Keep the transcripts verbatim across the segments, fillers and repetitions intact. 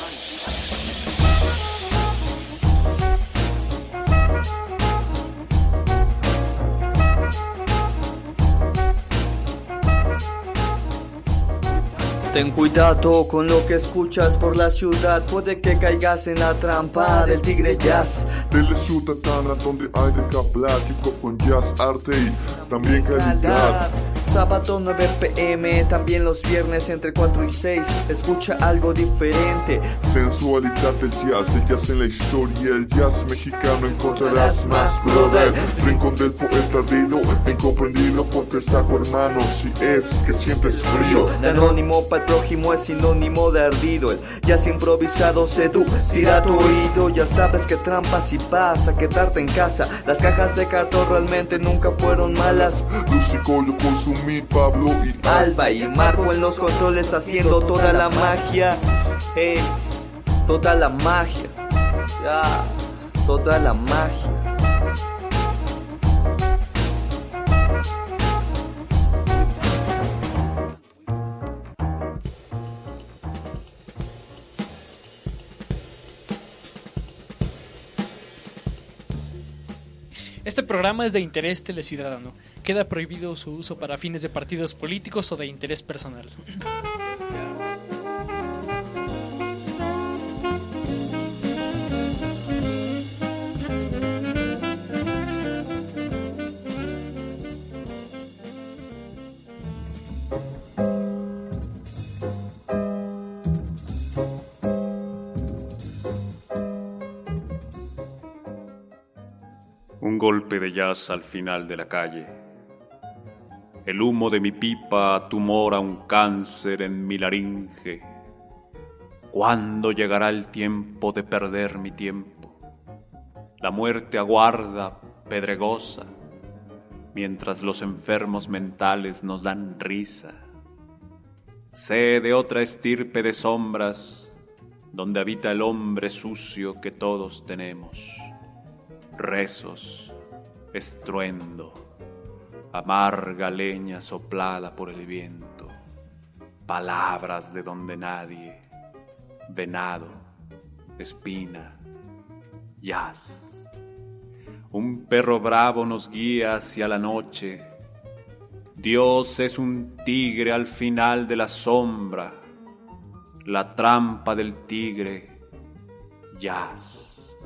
Ten cuidado con lo que escuchas por la ciudad, puede que caigas en la trampa del tigre jazz. De la ciudadana donde hay de plático con jazz, arte y también calidad. Sábado nueve p m, también los viernes entre cuatro y seis, escucha algo diferente. Sensualidad del jazz, el jazz en la historia, el jazz mexicano encontrarás más, brother. Rincón del poeta ardido, incomprendido por tres saco hermanos, si es que sientes frío. De anónimo para el prójimo es sinónimo de ardido, el jazz improvisado seducirá tu oído. Ya sabes que trampas y pasa, quedarte en casa, las cajas de cartón realmente nunca fueron malas. Lucico yo consumí, Pablo y Alba y Marco en los controles haciendo toda la magia. Hey, toda la magia, ya, toda la magia. Este programa es de interés teleciudadano. Queda prohibido su uso para fines de partidos políticos o de interés personal. Un golpe de jazz al final de la calle. El humo de mi pipa tumora un cáncer en mi laringe. ¿Cuándo llegará el tiempo de perder mi tiempo? La muerte aguarda, pedregosa, mientras los enfermos mentales nos dan risa. Sé de otra estirpe de sombras, donde habita el hombre sucio que todos tenemos. Rezos, estruendo, amarga leña soplada por el viento, palabras de donde nadie, venado, espina, jazz. Un perro bravo nos guía hacia la noche. Dios es un tigre al final de la sombra, la trampa del tigre, jazz.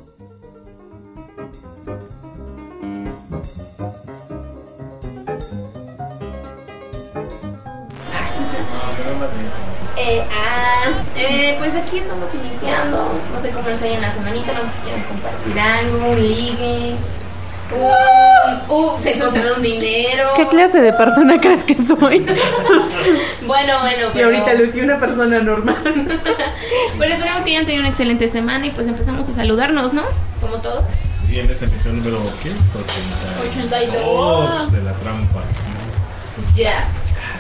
Eh, ah, eh, pues aquí estamos iniciando. No sé cómo les hay en la semanita. No sé si quieren compartir algo, un ligue. Uh, uh, se encontraron dinero. ¿Qué clase de persona crees que soy? Bueno, bueno, pero... Y ahorita lucí una persona normal. Pero esperemos que hayan tenido una excelente semana y pues empezamos a saludarnos, ¿no? Como todo. Y en esta emisión número, ¿qué es? ochenta y dos de la trampa. Yes.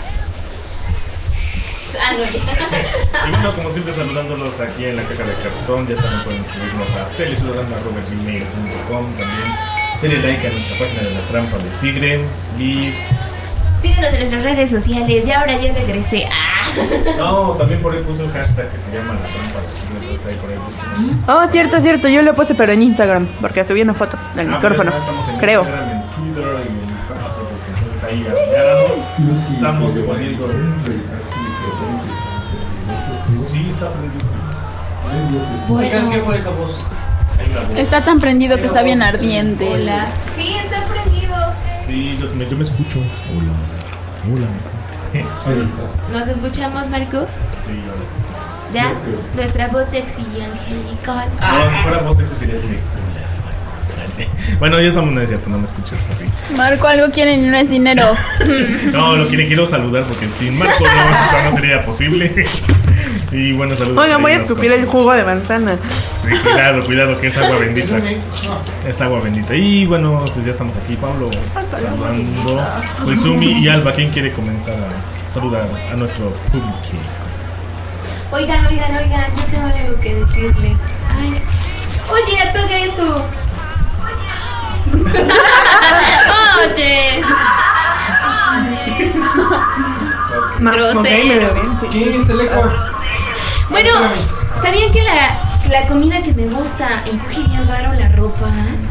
Ah, no, ya. Y bueno, como siempre, saludándolos aquí en la caja de cartón. Ya saben, pueden escribirnos a teleciudadano arroba gmail punto com. También denle like a nuestra página de la trampa del tigre. Y síguenos en nuestras redes sociales. Ya ahora ya regresé. Ah. No, también por ahí puse un hashtag que se llama la trampa del tigre. Entonces ahí por ahí busquen. Oh, cierto, cierto. Yo lo puse, pero en Instagram, porque subí una foto del ah, micrófono. Estamos en creo. Instagram, en Twitter y en Facebook. Entonces ahí agárranos. Estamos poniendo. Sí, está prendido. Bueno. ¿Qué fue esa voz? Está tan prendido que está bien ardiente. Hola. Sí, está prendido. Sí, yo me, yo me escucho. Hola. Hola. ¿Nos escuchamos, Marco? Sí, ahora sí. ¿Ya? Nuestra voz sexy y angelical. No, si fuera voz sexy sería así de... Bueno, ya estamos, no es cierto, no me escuchas así. Marco, algo quieren y no es dinero. No, lo que le quiero saludar porque sin Marco no, esto no sería posible. Y bueno, saludos. Oigan, voy a escupir el jugo de manzana. Sí, cuidado, cuidado, que es agua bendita. Es agua bendita. Y bueno, pues ya estamos aquí, Pablo, saludando. Pues Sumi y Alba, ¿quién quiere comenzar a saludar a nuestro público? Oigan, oigan, oigan, yo tengo algo que decirles. Ay, oye, toca eso. Oye. Oye. Grosero. ¿Quién es el eco? Bueno, ¿Sabían que la, la comida que me gusta encoge bien raro la ropa?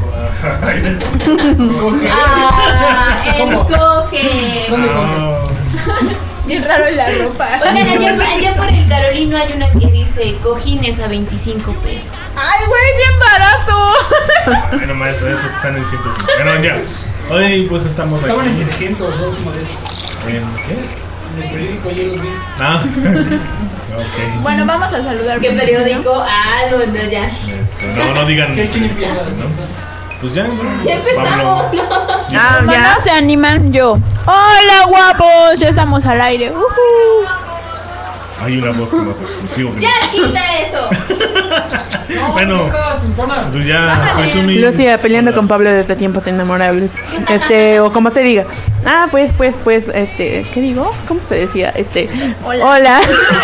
Ah, encoge. Bien raro la ropa. Oigan, allá, allá por el Carolino hay una que dice cojines a veinticinco pesos. Ay, güey, bien barato. Bueno, maestro, esos que están en ciento cinco. Bueno, ya. Hoy pues estamos aquí. Estaban en trescientos la última vez. ¿En qué? En el periódico yo los vi. Ah, ok. Bueno, vamos a saludar. ¿Qué periódico? Ah, no, no, ya. Esto, no, no digan. ¿Qué- quién empieza? ¿No? Pues ya, ¿no? Ya empezamos, Pablo. ¿no? Ah, ya se animan yo. Hola, guapos, ya estamos al aire. Uh-huh. Hay una voz que nos escuchó. Ya quita eso. Bueno, pues ya, Koizumi. Lucía peleando con Pablo desde tiempos inmemorables. Este, o como se diga. Ah, pues, pues, pues, este, ¿qué digo? ¿Cómo se decía? Este, hola. Hola.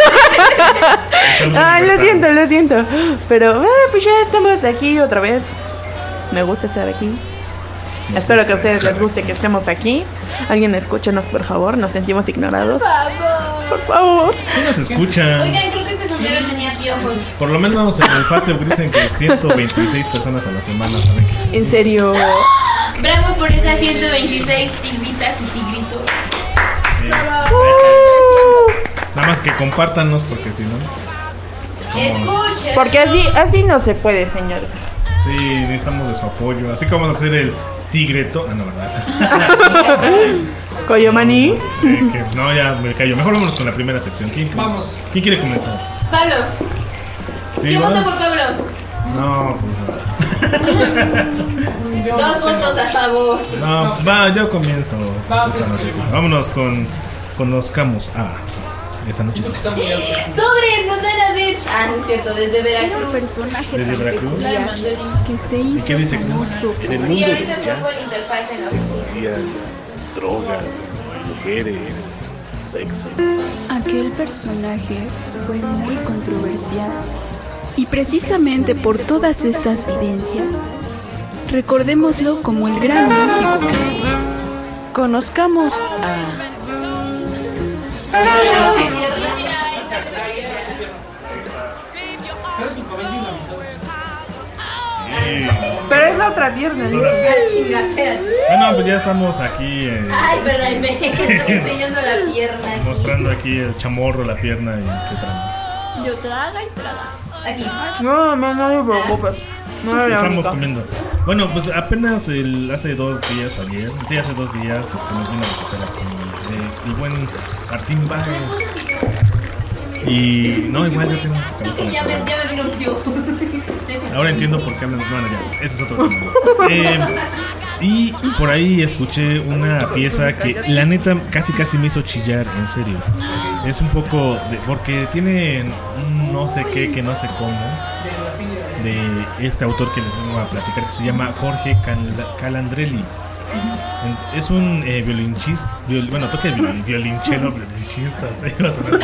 Ay, lo siento, lo siento. Pero, ah, pues ya estamos aquí otra vez. Me gusta estar aquí. Espero que a ustedes les guste que estemos aquí. Alguien escúchenos, por favor. Nos sentimos ignorados. Por favor. Por favor. Sí nos escuchan. Oigan, creo que este sombrero tenía piojos. Por lo menos en el Facebook dicen que ciento veintiséis personas a la semana saben que En serio. Bravo por esas ciento veintiséis tigritas y tigritos. sí. Nada más que compártanos porque si no. Escuchen. Porque así, así no se puede, señor. Sí, necesitamos de su apoyo. Así que vamos a hacer el tigreto. Ah, no, ¿verdad? Coyomani. Sí, que- no, ya me callo. Mejor vámonos con la primera sección. ¿Quién, Vamos. ¿quién quiere comenzar? Pablo. ¿Sí, ¿Quién va? vota por Pablo? No, pues Yo Dos no votos a favor. no. No, va, yo comienzo Vamos. esta nochecita. Vámonos con Conozcamos a esta nochecita. Está muy alto. Sobre, nos van a ver. Ah, no es cierto, desde Era un Veracruz. personaje Desde tan Veracruz. peculiar que se ¿Y hizo qué dice Cruz? famoso. En el Sí, mundo ahorita del jazz pongo la interfaz en la oficina. existían drogas, mujeres, sexo. Aquel personaje fue muy controversial y precisamente por todas estas vivencias, recordémoslo como el gran músico. Conozcamos a... Trae tu cabello en la mitad. Pero es la otra pierna, ¿no? Ah, chinga, espérate. Bueno, pues ya estamos aquí eh, Ay, perdón, me estoy enseñando la pierna. aquí. mostrando aquí el chamorro, la pierna y qué será más. Yo traga y traga. Aquí. No, no, no te preocupes. No era la Estamos única. comiendo. Bueno, pues apenas el, hace dos días, ayer, sí, hace dos días, este, nos vino a visitar aquí eh, el buen Martín Báez. Y no, igual yo tengo mucho calor con Ya eso. me, ya me dieron frío. Ahora entiendo por qué hablan. Bueno, ya, ese es otro tema. Eh, y por ahí escuché una pieza que la neta casi casi me hizo chillar, en serio. Es un poco de, porque tiene un no sé qué, que no sé cómo, de este autor que les vengo a platicar, que se llama Jorge Cal- Calandrelli. En- Es un eh, violinchista, viol- bueno, toca el viol- violinchelo, violinchista, se iba a sonar.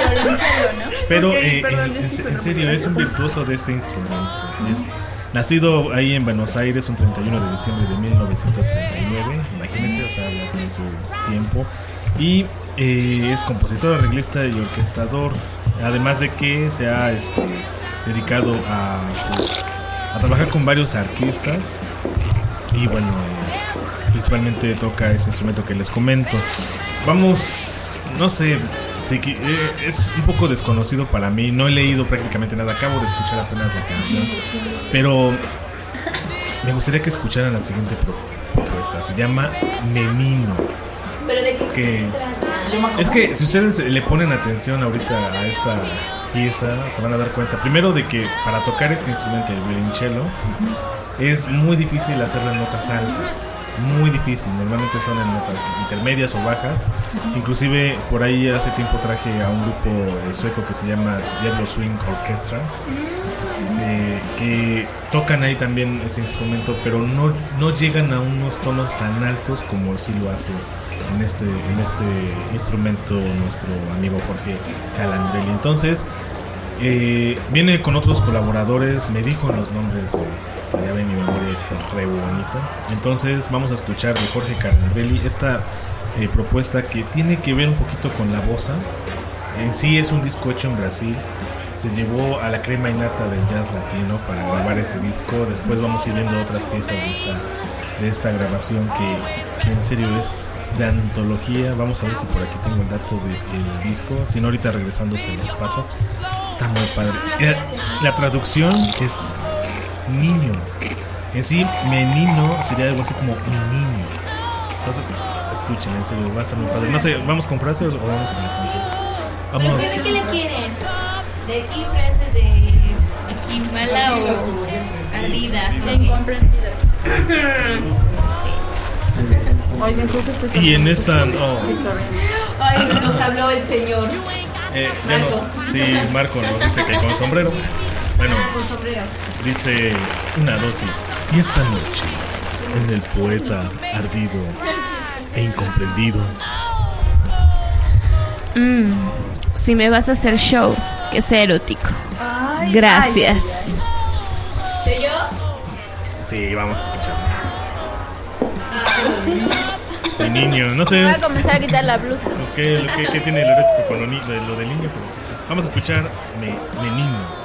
Pero eh, en, en- en serio, es un virtuoso de este instrumento. Es nacido ahí en Buenos Aires un treinta y uno de diciembre de mil novecientos treinta y nueve, imagínense, o sea, ya tiene su tiempo. Y eh, es compositor, arreglista y orquestador, además de que se ha este, dedicado a, pues, a trabajar con varios artistas. Y bueno, eh, principalmente toca ese instrumento que les comento. Vamos, no sé, sí que, eh, es un poco desconocido para mí. No he leído prácticamente nada, acabo de escuchar apenas la canción. Pero me gustaría que escucharan la siguiente pro- propuesta. Se llama Menino. ¿Pero de qué Que se trata? es que si ustedes le ponen atención ahorita a esta pieza, se van a dar cuenta primero de que para tocar este instrumento, el violonchelo, es muy difícil hacerlo en notas altas. Muy difícil, normalmente son en notas intermedias o bajas. Inclusive por ahí hace tiempo traje a un grupo eh, sueco que se llama Diablo Swing Orchestra, eh, que tocan ahí también ese instrumento, pero no, no llegan a unos tonos tan altos como sí lo hace en este, en este instrumento nuestro amigo Jorge Calandrelli. Entonces eh, viene con otros colaboradores, me dijo los nombres de, ya ven, mi memoria es re bonita. Entonces vamos a escuchar de Jorge Calandrelli esta eh, propuesta que tiene que ver un poquito con la bossa. En sí es un disco hecho en Brasil se llevó a la crema innata del jazz latino para grabar este disco. Después vamos a ir viendo otras piezas de esta, de esta grabación que, que en serio es de antología. Vamos a ver si por aquí tengo el dato del disco. Si no, ahorita regresando se los paso. Está muy padre. La, la traducción es niño. En sí, menino sería algo así como mi niño. Entonces, escuchen, en serio, va a estar muy padre. No sé, ¿vamos con frases o vamos con la canción? Vamos. ¿De qué le quieren? ¿De qué frase de aquí mala o ardida? De incomprendida. Y en esta, oh, Ay, nos habló el señor. eh, ya nos, sí, Marco nos dice que con sombrero. Bueno, Ah, con sombrero. dice una dosis. Y esta noche, en el poeta ardido e incomprendido. Mm, si me vas a hacer show, que sea erótico. Ay, Gracias. ¿Soy yo? Sí, vamos a escuchar. Mi niño, no sé. Voy a comenzar a quitar la blusa. ¿Qué, qué, qué tiene lo erótico con lo, ni- de, lo del niño? Pero, sí. Vamos a escuchar Me, me niño.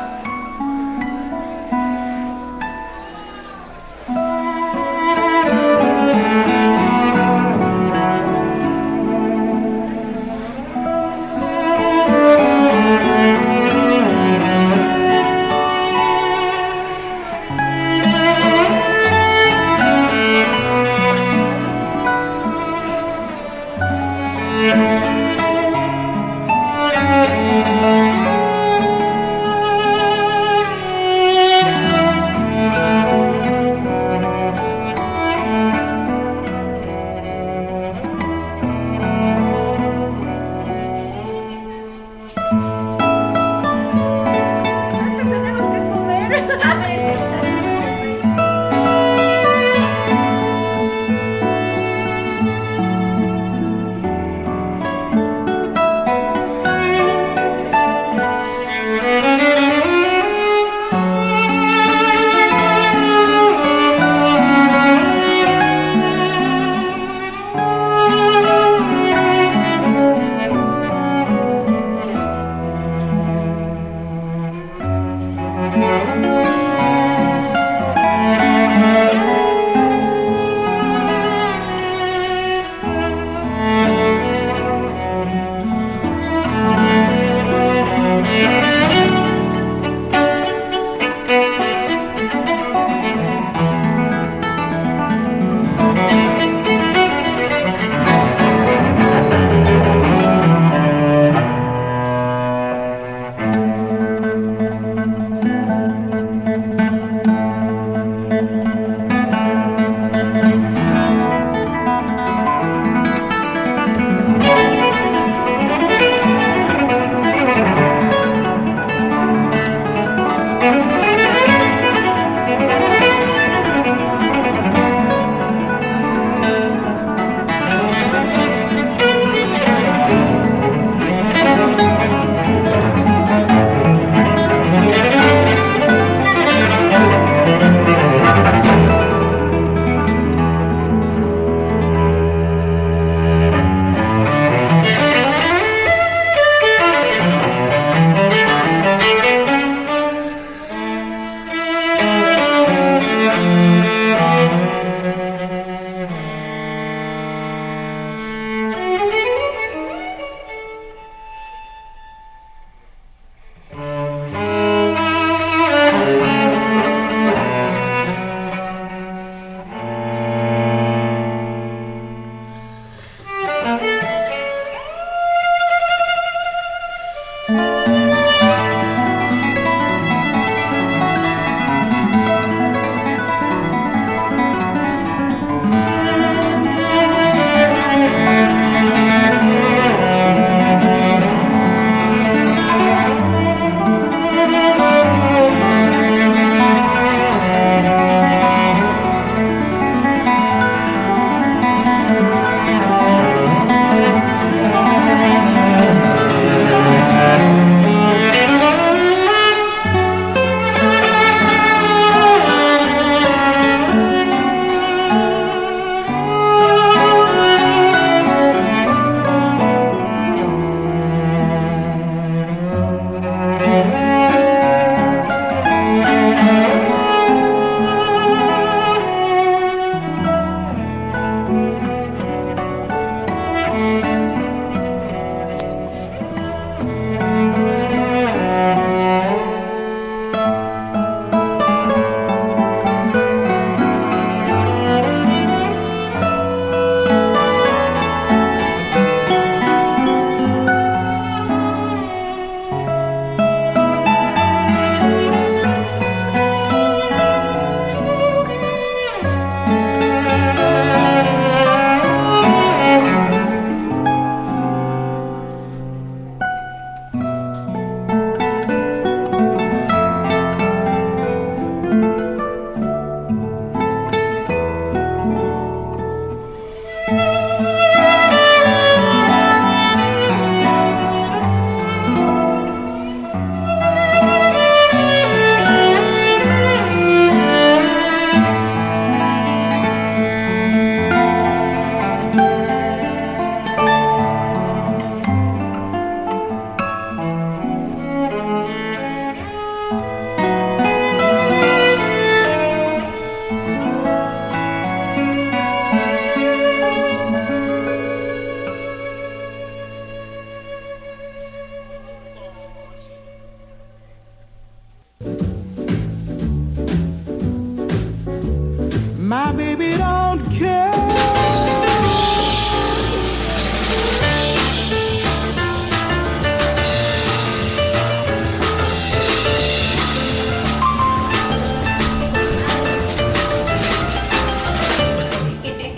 Thank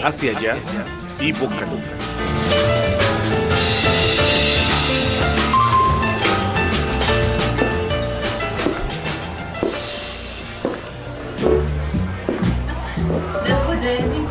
hacia jazz y vocaloid. Después de cinco.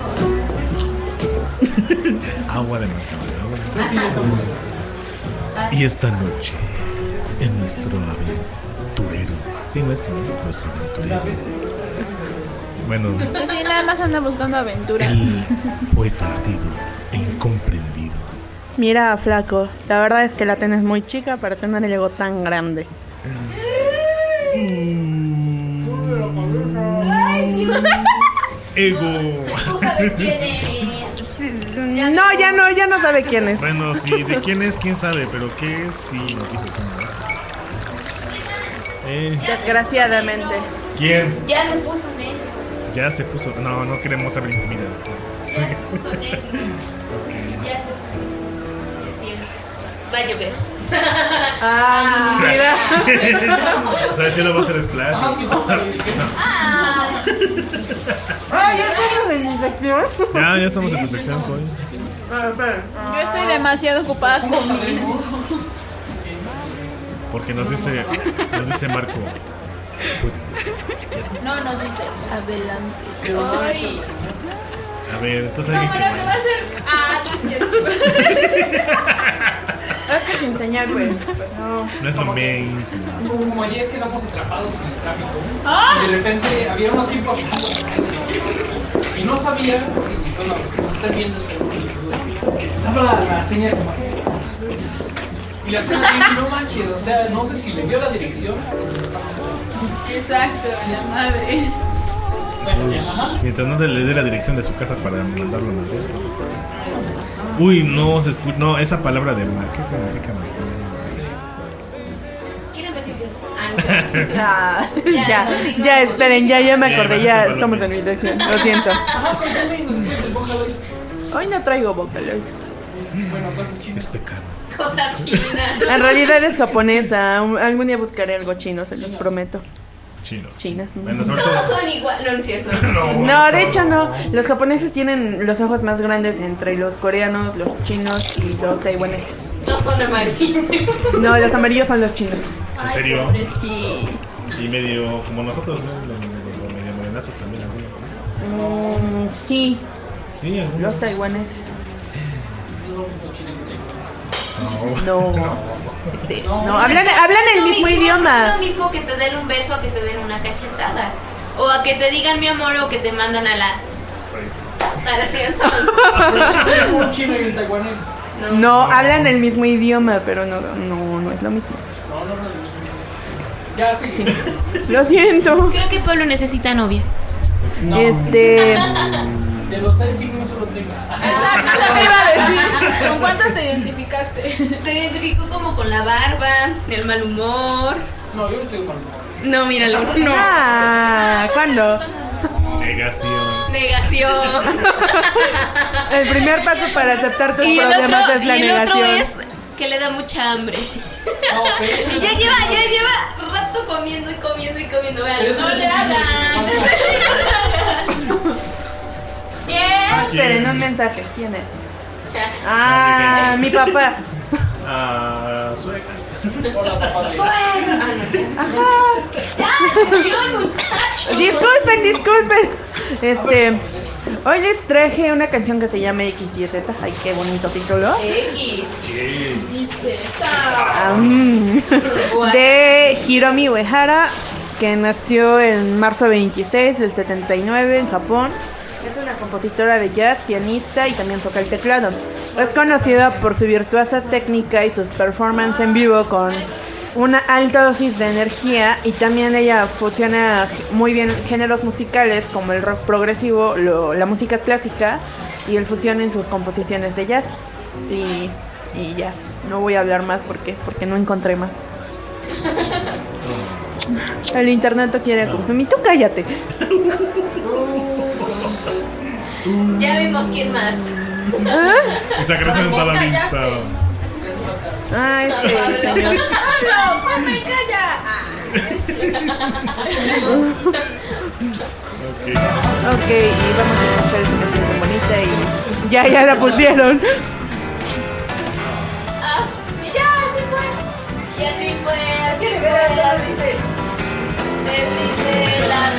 Agua de manzana, agua de manzana. Y esta noche, en nuestro aventurero. Sí, nuestro, nuestro aventurero. Bueno, Pues sí, nada más anda buscando aventura. el poeta ardido e incomprendido. Mira, flaco, la verdad es que la tenés muy chica para tener el ego tan grande. Ego. Tú sabes quién eres. No, ya no, ya no sabe quién es. Bueno, sí, de quién es, quién sabe, pero qué es, sí, no dijo quién es. Eh, Desgraciadamente. ¿Quién? Ya se puso negro. Ya se puso. No, no queremos saber intimidades. Ya se puso negro. Ok. Y ya se puso. El cielo. Va a llover. Ah, mira. O sea, el cielo va a ser splash. Ah, Ah, ya estamos en mi sección. Ya, ya estamos en tu sección, coño. Yo estoy demasiado ocupada comiendo. Porque nos dice, nos dice Marco. No, nos dice adelante. A ver, entonces alguien que. ah, no es cierto. Es que sin señal, pues. No. No es lo mismo. Como ayer quedamos atrapados en el tráfico. ¡Ah! Y de repente había unos tipos y no sabía si, bueno, los que me estás viendo es que daba la, la seña de Sebastián. Y la seña no manches, o sea, no sé si le dio la dirección o si me está mandando. Exacto, la madre. Bueno, ya mamá. Mientras no le dé la dirección de su casa para mandarlo a Madrid, todo está bien. Uy, no se escucha. No, esa palabra de mar. ¿Qué significa mar? ¿Quieren ver qué Ah, Ya, ya, no digo- ya, esperen, ya, ya me Ya, acordé, ya, ya esa estamos en palabra. mi sección. Lo siento. Ajá, contame y nos decías el Vocaloid. Hoy no traigo Vocaloid. Bueno, cosas chinas. Es pecado. Cosas chinas. En realidad es japonesa. Un- Algún día buscaré algo chino, se los prometo. Chinos. Chinas. Bueno, sobre todo. Todos son igual. No, no es cierto. No, No, de hecho no. Los japoneses tienen los ojos más grandes entre los coreanos, los chinos y los taiwaneses. No son amarillos. No, los amarillos son los chinos. ¿En serio? Sí. Y medio como nosotros, ¿no? Los medio, medio morenazos también algunos. ¿no? Mm, sí, Sí, algunos. los taiwaneses. No. No. Este, no, hablan, hablan el Es lo mismo Es idioma. lo mismo que te den un beso a que te den una cachetada. O a que te digan mi amor o que te mandan a la. A la friendzone. Un chino y un taiwanés. No. No, hablan el mismo idioma, pero no, no, no es lo mismo. No, no, no. Ya sí. Lo siento. Creo que Pablo necesita novia. No. Este. De los seis signos solo tengo. Exacto, te iba a decir. ¿Con cuántos te identificaste? Se identificó como con la barba, el mal humor. No, yo no estoy mal. No, míralo, no. Ah, ¿cuándo? Negación. Negación. El primer paso para aceptar tus Y el problemas otro, es la y el otro negación. es que le da mucha hambre. No, pero Y ya lleva, ya lleva rato comiendo y comiendo y comiendo. Vean, Pero eso no es le un hagan. Bien. Ah, esperen, un mensaje. ¿Quién es? Ya. Ah, mi papá. Ah, sueca. hola, papá. Bueno, ah, no, ya. Ajá. Ya, atención, muchachos. Disculpen, disculpen. Este, hoy les traje una canción que se llama equis y zeta. Ay, qué bonito título. X. Dice. Ah, mm. De Hiromi Uehara, que nació en marzo veintiséis del setenta y nueve en Japón. Es una compositora de jazz, pianista y también toca el teclado. Es conocida por su virtuosa técnica y sus performances en vivo con una alta dosis de energía, y también ella fusiona muy bien géneros musicales como el rock progresivo, lo- la música clásica y el fusión en sus composiciones de jazz. Y, y ya, no voy a hablar más porque, porque no encontré más. El internet no quiere consumir. Tú cállate. Ya vimos quién más. ¿Ah? Esa canción está la lista. Ay, sí, señor. ¡Pablo, come y calla! Ok. Ok, y vamos a escuchar esta canción tan bonita y Ya, ya la pusieron. Ah, y ya, así fue. Y así fue, así fue, así fue. Deslice la...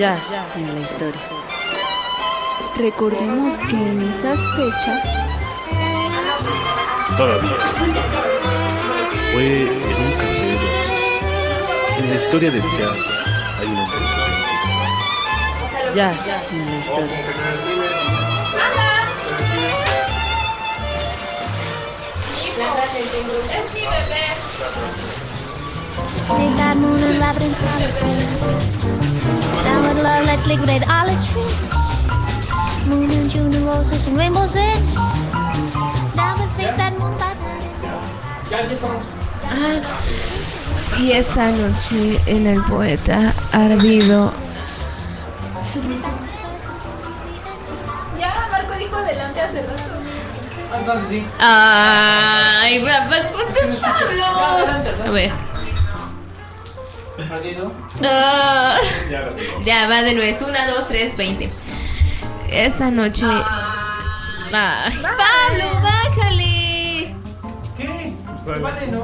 Jazz en la historia. Recordemos que en esas fechas Todavía. Fue en un carrero. En la historia del jazz hay un antecedente. Jazz en la historia. Es mi bebé. Big bad moon and labyrinth solid trees. Down with love, let's liquidate all its trees. Moon and June and roses and rainbows ends. Down with things that moon by Ya, ya estamos. Ah, y esta noche en el poeta ardido. Ya, Marco dijo adelante hace rato. Ah, entonces sí. Ay, va, va, Pablo. A ver. Perdido. Ah, ya va de nuevo. Una, dos, tres, veinte. Esta noche. Ay, Pablo, bájale. ¿Qué? Pues vale, ¿no?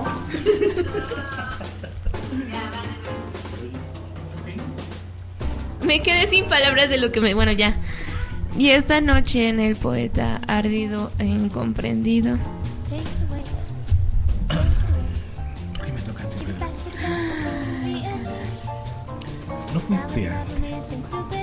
Me quedé sin palabras de lo que me. Bueno, ya. Y esta noche en el poeta ardido e incomprendido. ¿Por qué me tocan siempre? No fuiste antes.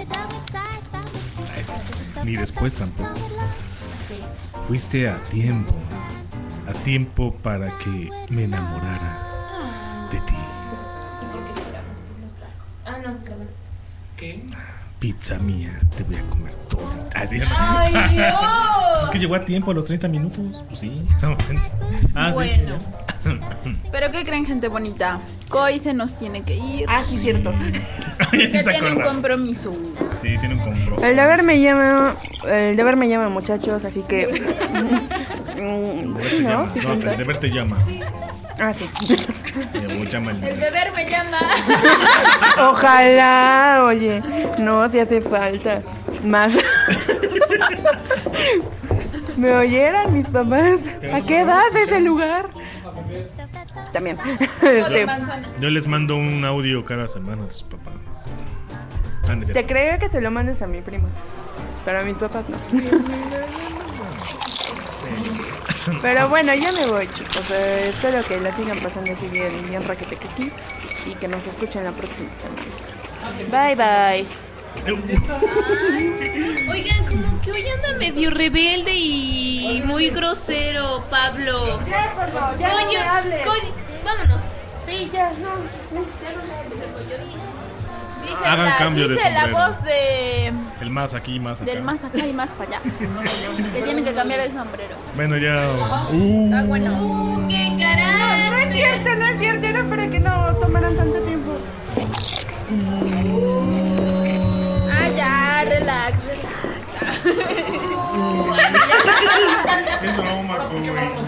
Ay, ni después tampoco. Fuiste a tiempo. A tiempo para que me enamorara de ti. ¿Y por qué lloramos por los tacos? Ah, no, perdón. ¿Qué? Pizza mía, te voy a comer todita. Así, ¿no? ¡Ay, Dios! Es que llegó a tiempo, a los treinta minutos. Pues sí. Ah, Bueno. sí. Pero ¿qué creen, gente bonita? Coy se nos tiene que ir. Ah, sí, cierto. Que Se tiene un acordaba. compromiso. Sí, tiene un compromiso. El deber me llama, el deber me llama, muchachos, así que... El deber te ¿No? llama. ¿Sí No, cuenta? el deber te llama. Ah, sí. Me llama el El deber. beber me llama. Ojalá, oye. No, si hace falta. Más. ¿Me oyeran mis papás? ¿A qué edad ese lugar? También. Este, Yo les mando un audio cada semana a tus papás. Ah, no es te cierto. creo que se lo mandes a mi prima, pero a mis papás no. Pero bueno, ya me voy, chicos. Eh, espero que la sigan pasando así bien, bien raquete que aquí y que nos escuchen la próxima semana. Bye, bye. Oigan, como que hoy anda medio rebelde y muy grosero, Pablo. Ya, por favor, ya no Coño, me hables. coño, vámonos. Sí, ya, no. Dice Hagan la, cambio de dice la sombrero. voz de El más aquí, más acá. del más acá y más para allá. Que tiene que cambiar de sombrero. Bueno, ya. Uh, Está bueno. ¡Uh, qué No es carácter! cierto, no es cierto. Era para que no tomaran tanto tiempo. Ah, ya, relax, relax. es broma, güey.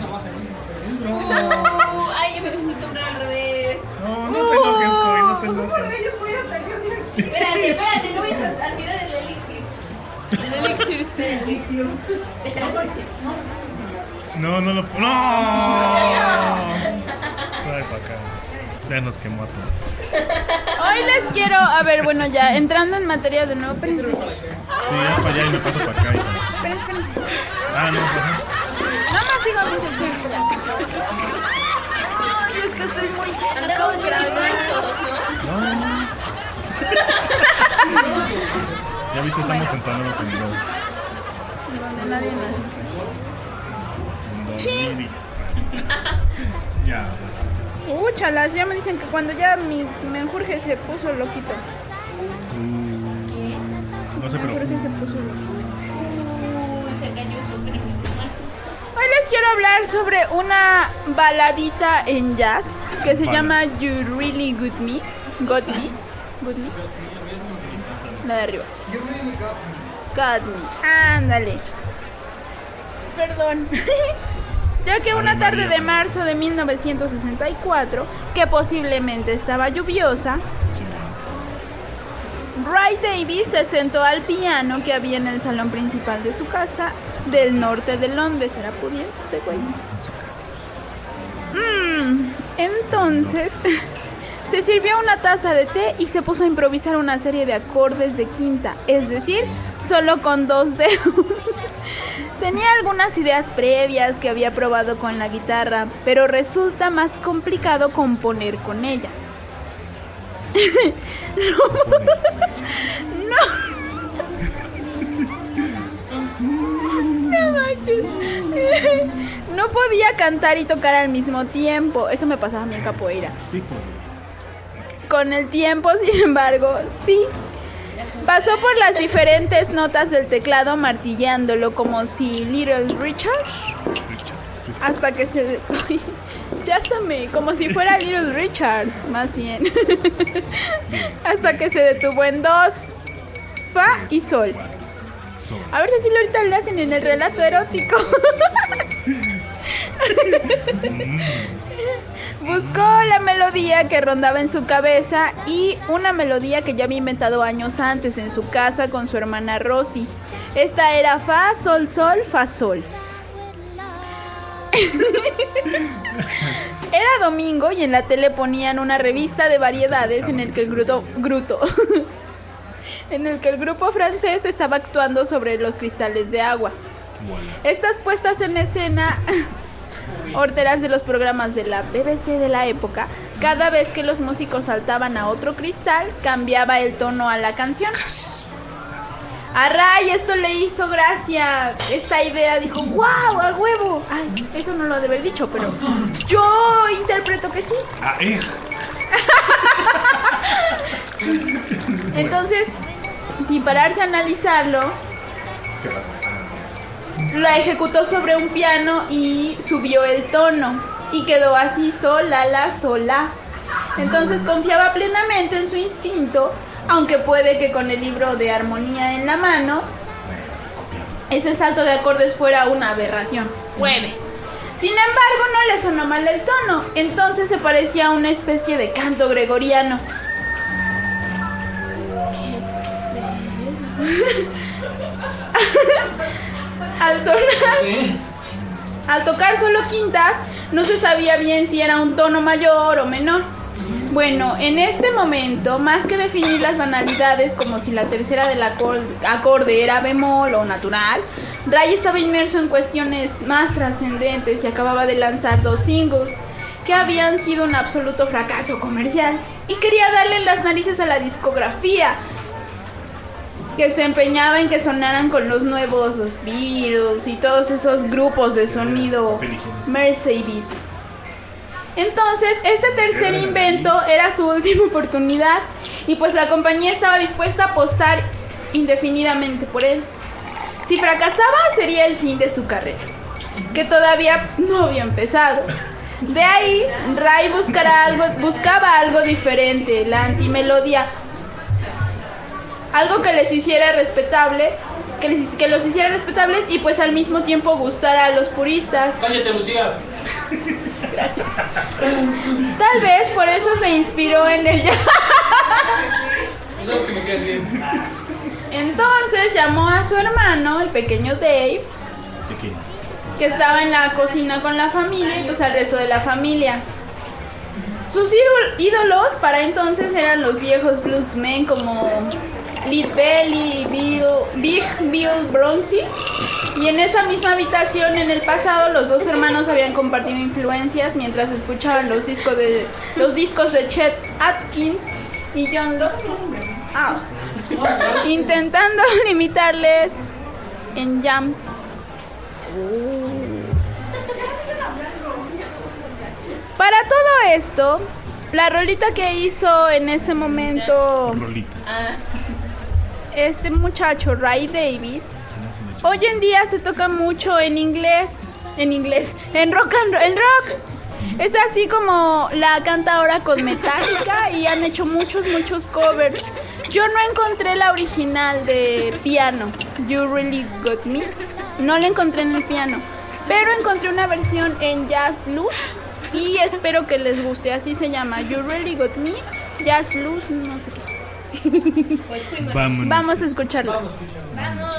Uh, ay, yo me puse el sombrero al revés. No, no te enojes, Coy, no te enojes. Espérate, espérate, no vayas a, a tirar el elixir. El elixir, espérate. Espera, No, no lo. ¡No! Trae para acá. Ya nos quemó a todos. Hoy les quiero, a ver, bueno, ya entrando en materia de nuevo, espérense. Sí, haz para allá y me paso para acá. hija. Espérense, espérense. Ah, no, pues No más sigo mi sección, ya. Ay, es que estoy muy andamos muy dispersos, ¿no? no. No. Ya viste, estamos entonados en do. donde nadie nace. En do, mi, mi. Ya, pues. Uh, chalas, ya me dicen que cuando ya mi menjurje se puso loquito. No sé, pero. Menjurje se puso loquito. Uy, se cayó su primo. Hoy les quiero hablar sobre una baladita en jazz que se Balada. llama You Really Got Me. Got Me. Got Me. La de arriba. Got Me. Ándale. Perdón. Ya que una tarde de marzo de mil novecientos sesenta y cuatro, que posiblemente estaba lluviosa, Ray Davies se sentó al piano que había en el salón principal de su casa del norte de Londres. ¿Era pudiente, güey? En su casa. Mm, entonces Se sirvió una taza de té y se puso a improvisar una serie de acordes de quinta, es decir, solo con dos dedos. Tenía algunas ideas previas que había probado con la guitarra, pero resulta más complicado componer con ella. No. No manches. No podía cantar y tocar al mismo tiempo. Eso me pasaba a mí en capoeira. Sí, podía. Con el tiempo, sin embargo, sí. Pasó por las diferentes notas del teclado martilleándolo como si Little Richard. Hasta que se... Ya se me... Como si fuera Little Richard, más bien. Hasta que se detuvo en dos. Fa y sol. A ver si así ahorita le hacen en el relato erótico. Buscó la melodía que rondaba en su cabeza y una melodía que ya había inventado años antes en su casa con su hermana Rosy. Esta era fa, sol, sol, fa, sol. Era domingo y en la tele ponían una revista de variedades en el que el grupo, gruto, en el que el grupo francés estaba actuando sobre los cristales de agua. Estas puestas en escena horteras de los programas de la B B C de la época, cada vez que los músicos saltaban a otro cristal, cambiaba el tono a la canción. A Ray esto le hizo gracia, esta idea, dijo, ¡wow, a huevo! Ay, eso no lo ha de haber dicho, pero yo interpreto que sí. Ah, eh. Entonces, sin pararse a analizarlo, ¿qué pasó? la ejecutó sobre un piano y subió el tono y quedó así, sol, la, la, sol, la. Entonces confiaba plenamente en su instinto, aunque puede que con el libro de armonía en la mano ese salto de acordes fuera una aberración. Puede. Sin embargo, no le sonó mal el tono, entonces se parecía a una especie de canto gregoriano. Al sonar, ¿sí? Al tocar solo quintas, no se sabía bien si era un tono mayor o menor. Bueno, en este momento, más que definir las banalidades como si la tercera del acorde era bemol o natural, Ray estaba inmerso en cuestiones más trascendentes y acababa de lanzar dos singles que habían sido un absoluto fracaso comercial y quería darle las narices a la discografía, que se empeñaba en que sonaran con los nuevos los Beatles y todos esos grupos de sonido Mercy-Beat. Entonces, este tercer invento era su última oportunidad y pues la compañía estaba dispuesta a apostar indefinidamente por él. Si fracasaba, sería el fin de su carrera, que todavía no había empezado. De ahí, Ray buscará algo, buscaba algo diferente, la antimelodía. Algo que les hiciera respetable, que, les, que los hiciera respetables y pues al mismo tiempo gustara a los puristas. Cállate, Lucía. Gracias. Tal vez por eso se inspiró en el jazz. Sabes que me quedas bien. Entonces llamó a su hermano, el pequeño Dave, que estaba en la cocina con la familia y pues al resto de la familia. Sus ídolos para entonces eran los viejos bluesmen como Lead Belly, Bill, Big Bill Bronzy. Y en esa misma habitación en el pasado los dos hermanos habían compartido influencias mientras escuchaban los discos de los discos de Chet Atkins y John Locke, oh, intentando limitarles en jams. Para todo esto, la rolita que hizo en ese momento Rolita. este muchacho Ray Davies, hoy en día se toca mucho en inglés, en inglés, en rock and roll, en rock. Es así como la canta ahora con Metallica y han hecho muchos, muchos covers. Yo no encontré la original de piano, You Really Got Me, no la encontré en el piano, pero encontré una versión en Jazz Blues y espero que les guste, así se llama, You Really Got Me, Jazz Blues, no sé qué. Pues fuimos. Vámonos. Vamos a escucharlo. Vamos, escucha. Vamos.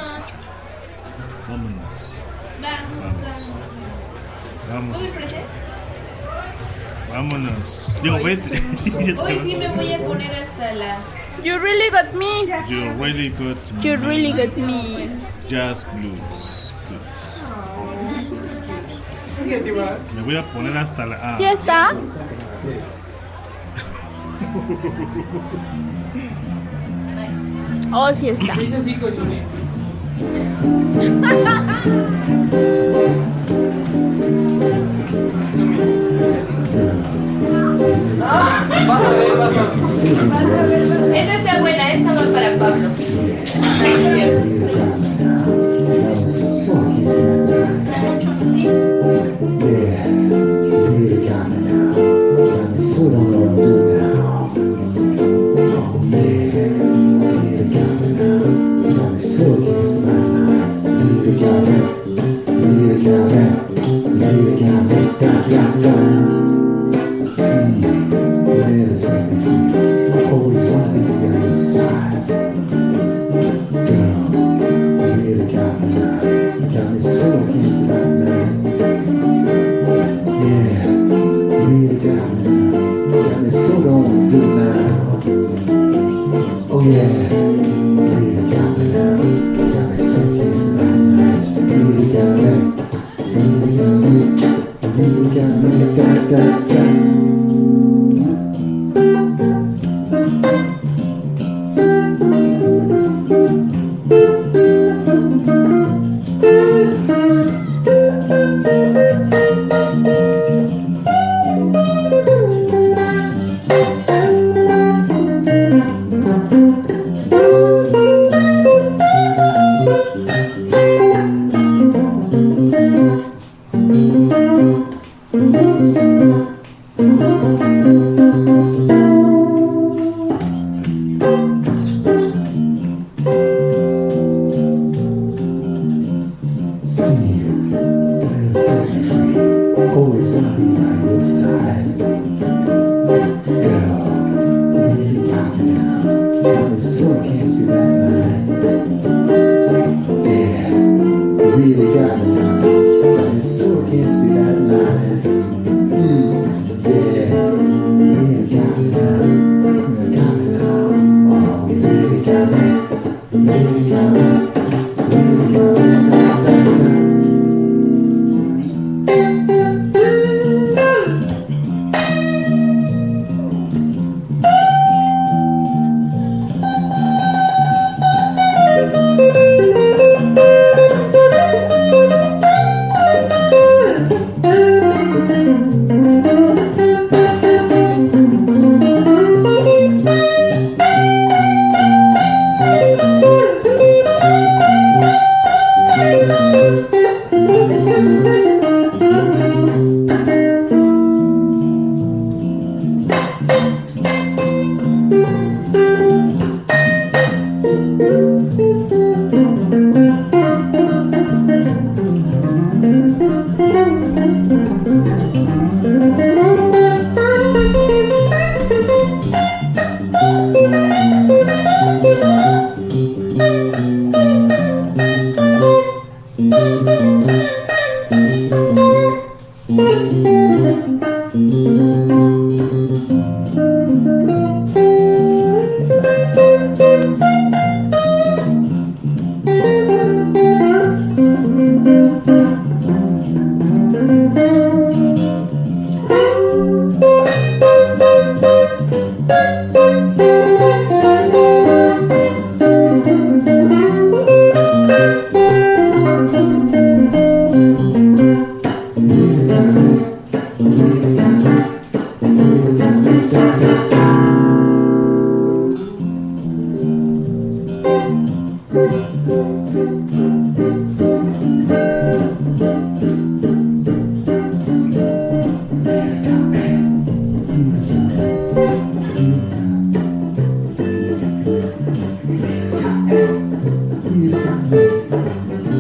Vámonos. Vamos. Vamos. ¿Tú me presentes? Vámonos. Digo, vete. Hoy sí me voy a poner hasta la. You really got me. You really got me. You really got me. Jazz blues. blues. Me voy a poner hasta la. Ah. ¿Sí está? Oh, sí está. Dice así, Koizumi. Vas a ver, vas a ver. Vas a ver. Esta está buena, esta va para Pablo.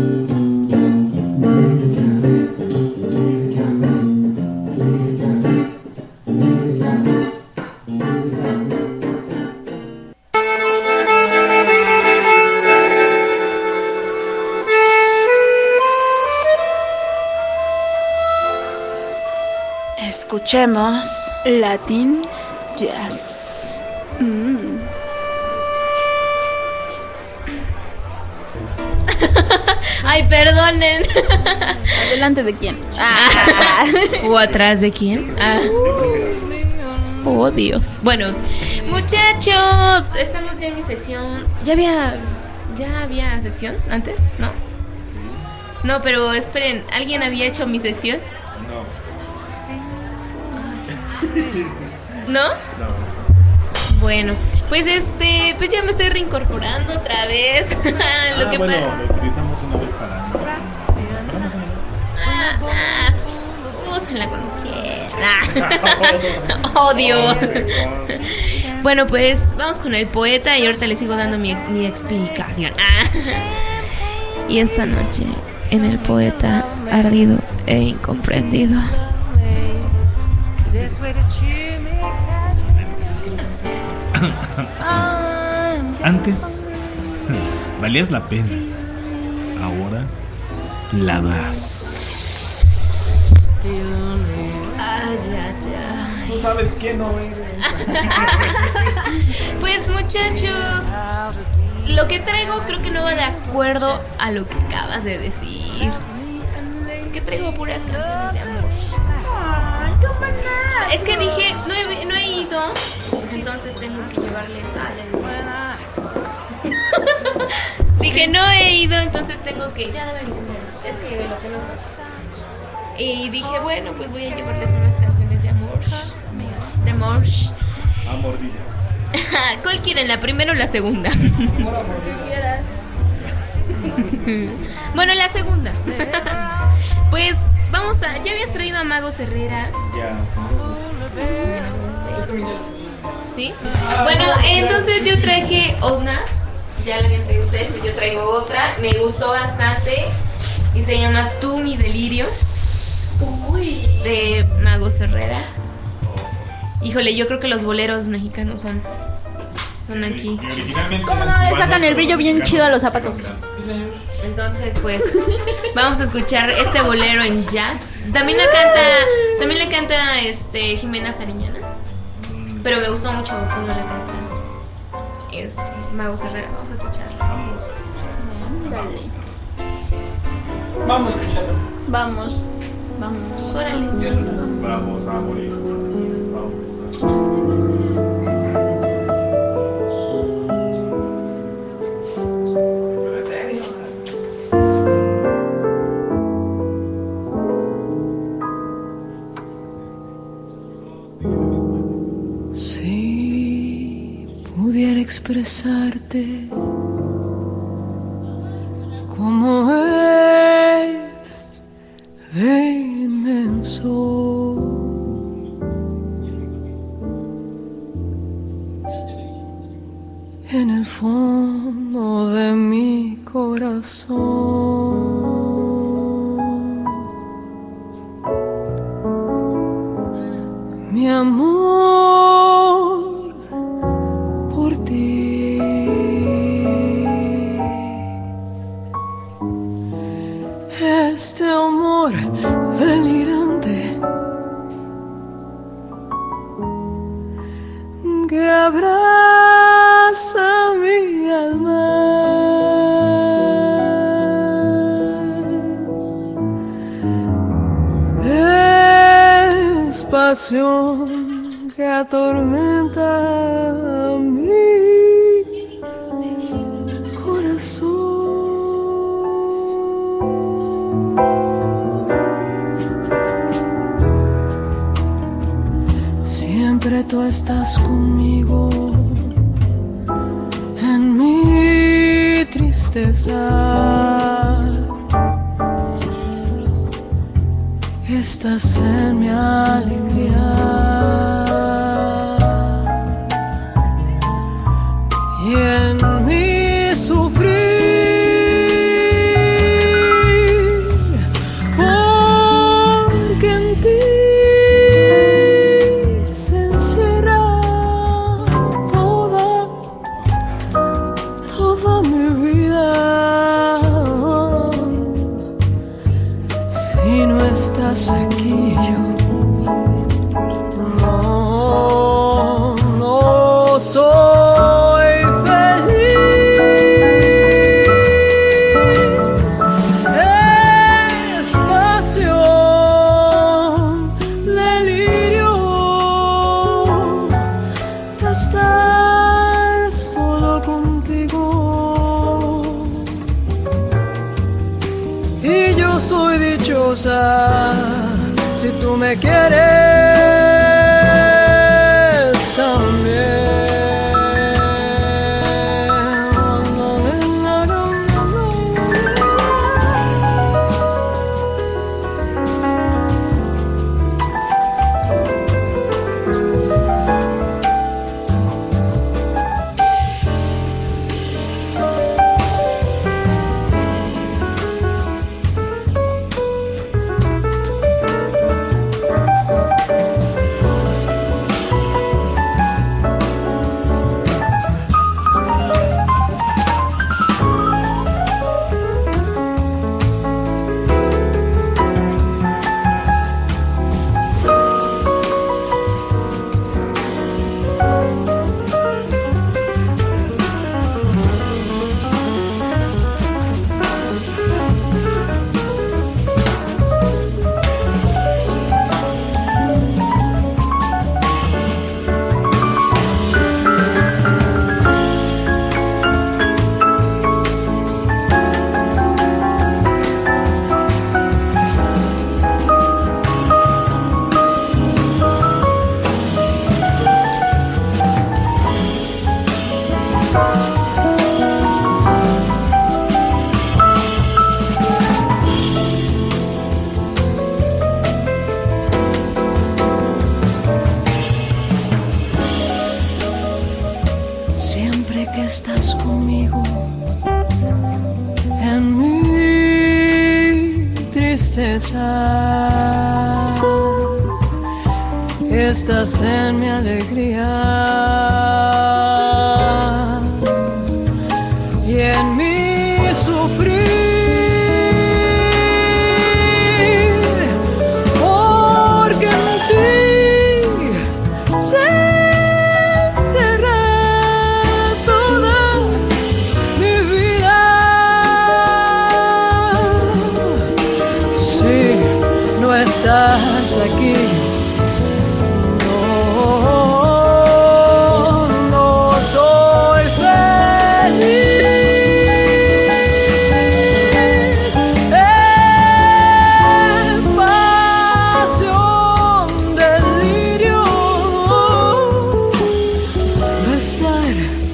Thank you. Escuchemos Latin Jazz. Mm. Ay, perdonen. ¿Adelante de quién? Ah. ¿O atrás de quién? Ah. Oh, Dios. Bueno, muchachos, estamos ya en mi sección. ¿Ya había, ya había sección antes? ¿No? No, pero esperen, ¿alguien había hecho mi sección? No. ¿No? No. Bueno, pues este, pues ya me estoy reincorporando otra vez. Lo ah, que bueno, pa- lo utilizamos una vez para... Esperamos una vez. Ah, ah, úsenla cuando quieran. Odio. Bueno, pues vamos con el poeta y ahorita les sigo dando mi, mi explicación. Ah. Y esta noche, en el poeta ardido e incomprendido. Antes valías la pena, ahora la das. Ay, ya, ya. No sabes quién no eres. Pues muchachos, lo que traigo creo que no va de acuerdo a lo que acabas de decir. Que traigo puras canciones de amor. Ay, qué buena. Es que dije, no he, no he ido, entonces tengo que llevarles algo. Dije, no he ido, entonces tengo que... Ya dame mis números. Es que lo que no pasa. Y dije, bueno, pues voy a llevarles unas canciones de amor. De amor. Amordilla. ¿Cuál quieren? ¿La primera o la segunda? Bueno, la segunda. Pues vamos a... ¿Ya habías traído a Magos Herrera? Ya. ¿Sí? Bueno, entonces yo traje una. Ya la habían traído ustedes, pues yo traigo otra. Me gustó bastante. Y se llama Tú, mi delirio. Uy. De Magos Herrera. Híjole, yo creo que los boleros mexicanos son Son aquí. ¿Cómo no? Le sacan el brillo bien chido a los zapatos. Entonces, pues, vamos a escuchar este bolero en jazz. También la canta, también le canta este Jimena Sariñana. Pero me gustó mucho cómo la canta este Magos Herrera. Vamos a escucharla. Vamos a escucharla. Dale. Vamos a escucharlo. Vamos. Vamos. Pues órale. Vamos a morir. Vamos a... Si pudiera expresarte como es de inmenso, en el fondo de mi corazón, mi amor por ti este amor delirante que abraza mi alma es pasión que atormenta mi corazón. Siempre tú estás conmigo en mi tristeza, estás en mi alegría y en mi sufrir, porque en ti se encierra toda, toda mi vida. Si no estás aquí, yo me quieres también. Estás conmigo en mi tristeza, estás en mi alegría y en mi sufrir, porque en ti sé estás aquí, no, no soy feliz, es pasión, delirio, no estar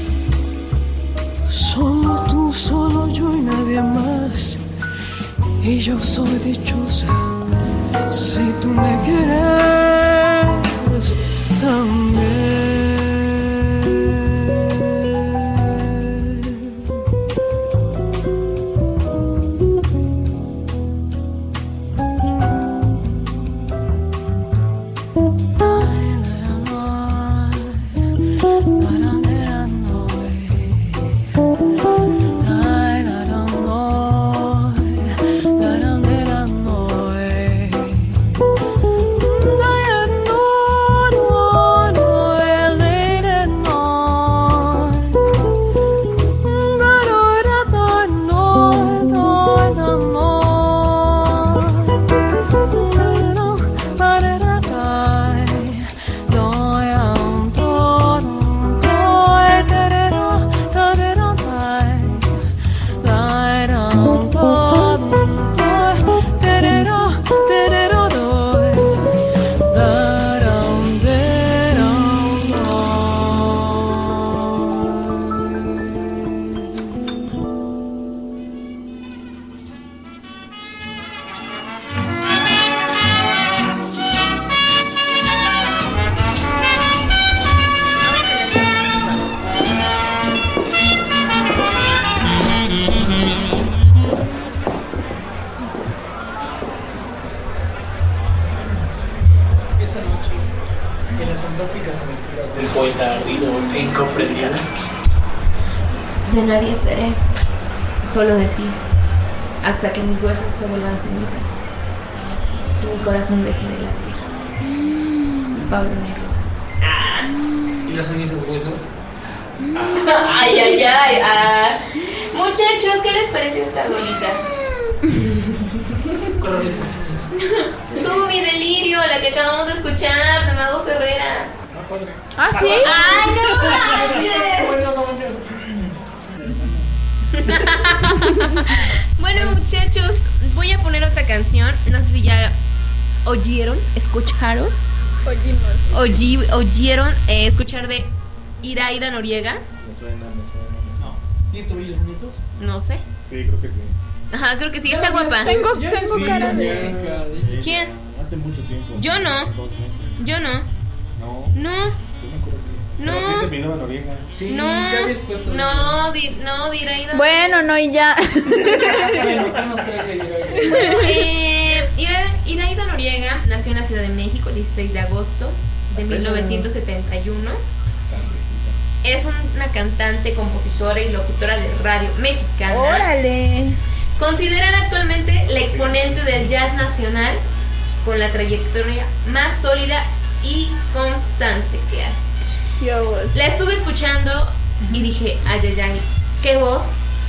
solo tú, solo yo y nadie más, y yo soy dichosa si tú me quieres también. Del poeta ardido e incomprendido. De nadie seré, solo de ti, hasta que mis huesos se vuelvan cenizas y mi corazón deje de latir. Pablo Neruda. ¿Y las cenizas huesos? Ay, ay, ay. Ah. Muchachos, ¿qué les pareció esta rolita? Tú, mi delirio, la que acabamos de escuchar, de Mago Herrera. ¿Ah, sí? ¡Ay, no manches! Bueno, muchachos, voy a poner otra canción. No sé si ya oyeron, escucharon, Oímos. oyi- oyeron eh, escuchar de Iraida Noriega. Me suena, me suena, me suena. ¿Tiene tobillos bonitos? No sé. Sí, creo que sí. Ajá, creo que sí, está guapa. Tengo, Ya tengo sí, cara ya de. sí, cara de- Sí, ¿Quién? Hace mucho tiempo. Yo no. Dos meses. Yo no. No, No. yo me acuerdo que. No. Pero sí te miraba Noriega. Sí, No. ya habías puesto. No, di, no, de Iraida. Bueno, no, y ya. Bueno, ¿qué nos traes de Iraida? Bueno, eh, Ira- Iraida Noriega nació en la Ciudad de México el dieciséis de agosto de mil novecientos setenta y uno. Es una cantante, compositora y locutora de radio mexicana. Órale. Considerada actualmente la exponente del jazz nacional con la trayectoria más sólida y constante que hay. Dios. La estuve escuchando y dije, ay, ay, ay, qué voz,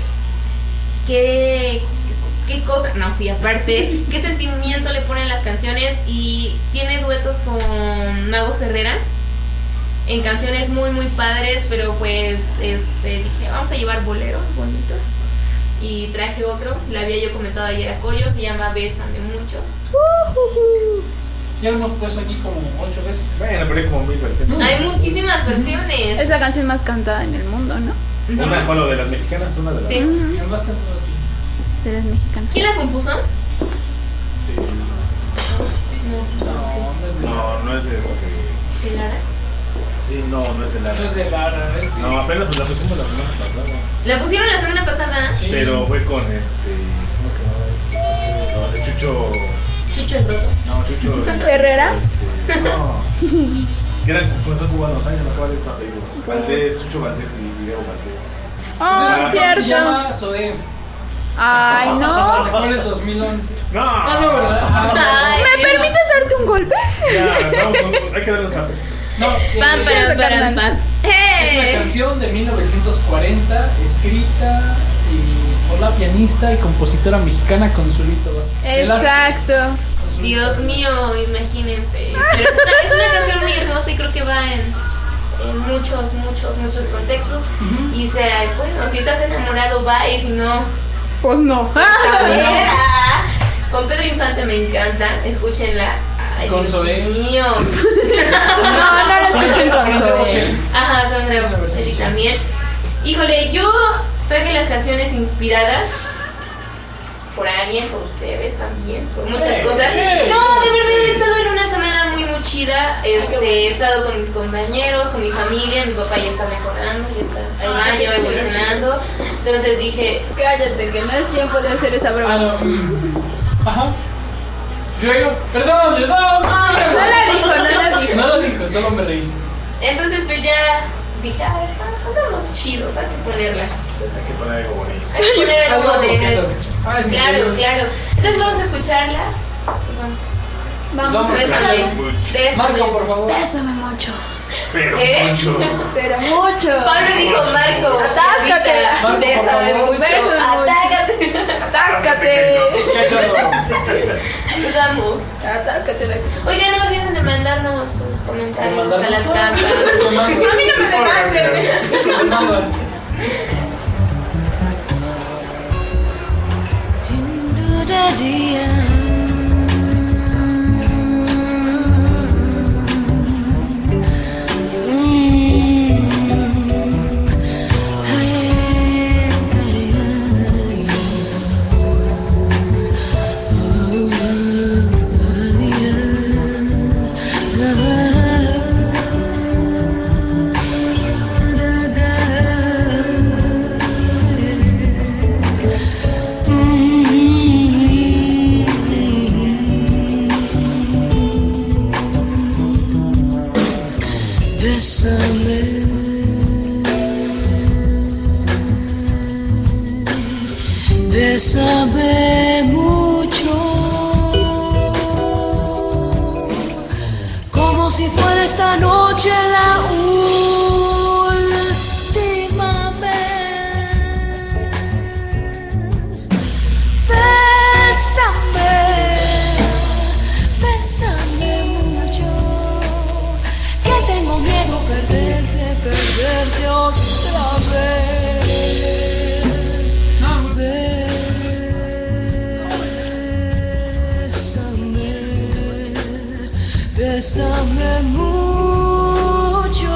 qué, qué cosa, no, sí, aparte, qué sentimiento le ponen las canciones y tiene duetos con Mago Herrera en canciones muy, muy padres, pero pues, este, dije, vamos a llevar boleros bonitos y traje otro, le había yo comentado ayer a Coyo, se llama Bésame Mucho. Ya lo hemos puesto aquí como ocho veces. Bueno, pero hay como mil versiones. Hay muchísimas versiones. Es la canción más cantada en el mundo, ¿no? Una, bueno, de las mexicanas, una de las. Sí. Además cantado así. De las mexicanas. ¿Quién la compuso? No, no es este. ¿De Lara? Sí, no, no es de Lara. No es de Lara, ¿eh? No, apenas pues la pusimos la semana pasada. La pusieron la semana pasada. Sí. Pero fue con este. ¿Cómo se llama este? No, de Chucho. Chucho el Roto. No, Chucho. ¿Herrera? Este, no. Que eran pues, son cubanos, ahí se me acaba de sus apellidos. Valdés, Chucho Valdés y Diego Valdés. Oh, Se cierto. llama Zoé. Ay, no. Se pone el dos mil once. No. Ah, no, ¿verdad? Ah, Ay, ¿Me permites darte un golpe? Ya, vamos, hay que darle los apes. no, Pam, eh, para, para, pam. es una ¡Eh! canción de mil novecientos cuarenta escrita y por la pianista y compositora mexicana Consuelito Vázquez. Exacto. Dios mío, imagínense. Pero es una, es una canción muy hermosa y creo que va en, en muchos, muchos, muchos contextos. Y se, bueno, si estás enamorado, va, y si no, Pues no. también. Con Pedro Infante me encanta, escúchenla. Ay, Con Dios Zoé. mío. No, no lo escuchen con Zoé. Ajá, con Andrea Bocelli también. Híjole, yo traje las canciones inspiradas por alguien, por ustedes también, por muchas ¡Eh! cosas. ¡Eh! No, de verdad he estado en una semana muy, muy chida. Este, he estado con mis compañeros, con mi familia. Mi papá ya está mejorando, ya está, ahí va, ya va evolucionando. Entonces dije, Cállate, que no es tiempo de hacer esa Ah, broma. no. Ajá. Yo digo, perdón, perdón. No la dijo, no la dijo. No lo dijo, solo me reí. entonces pues ya dije, a ver, andamos chidos, hay que ponerla. Entonces hay que poner algo bonito. Hay que poner algo Algo de... coqueto. Ah, es Claro, increíble. claro. Entonces vamos a escucharla. Pues vamos. Vamos Vamos a a Bésame. escuchar. Bésame. Marco, por favor. Bésame mucho. Pero ¿Eh? mucho. Pero mucho. Pablo dijo Marco. Atáscate. ahorita. Marco, Bésame por favor. mucho. Bésame mucho. Atáscate. Atáscate. Pues vamos. Atáscate. la- Oigan, no olviden de mandarnos sus comentarios a la trampa. A mí no me demanden. Bésame, bésame mucho, como si fuera esta noche la última vez. Bésame, bésame mucho, que tengo miedo perderte, perderte otra vez. Bésame, bésame mucho,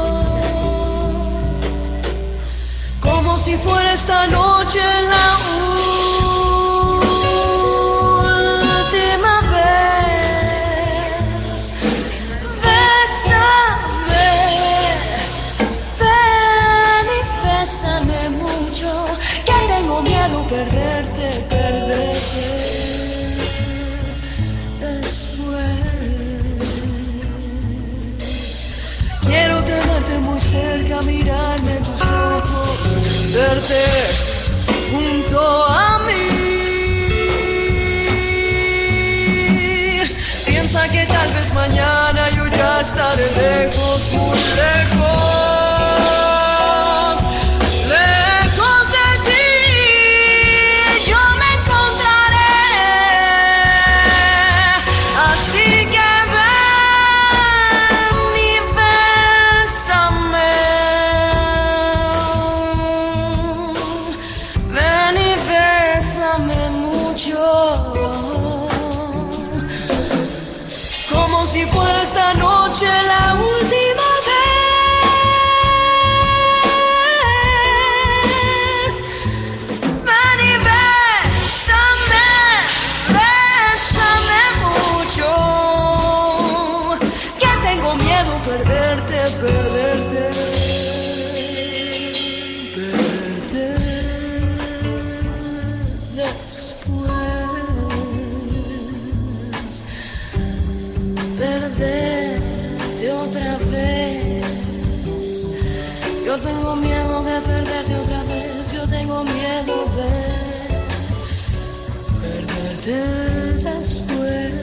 como si fuera esta noche la última vez. Bésame, ven y bésame mucho, que tengo miedo perderte, perderte después. Quiero tenerte muy cerca, mirarme en tus ojos, verte junto a mí. Piensa que tal vez mañana yo ya estaré lejos, muy lejos, lejos de ti. Yo me encontraré, así que ven y bésame, ven y bésame mucho, como si fuera esta noche la última vez. Ven y bésame, bésame mucho, que tengo miedo perderte, perderte, perderte después. Perderte otra vez. Yo tengo miedo de perderte otra vez. Yo tengo miedo de perderte después.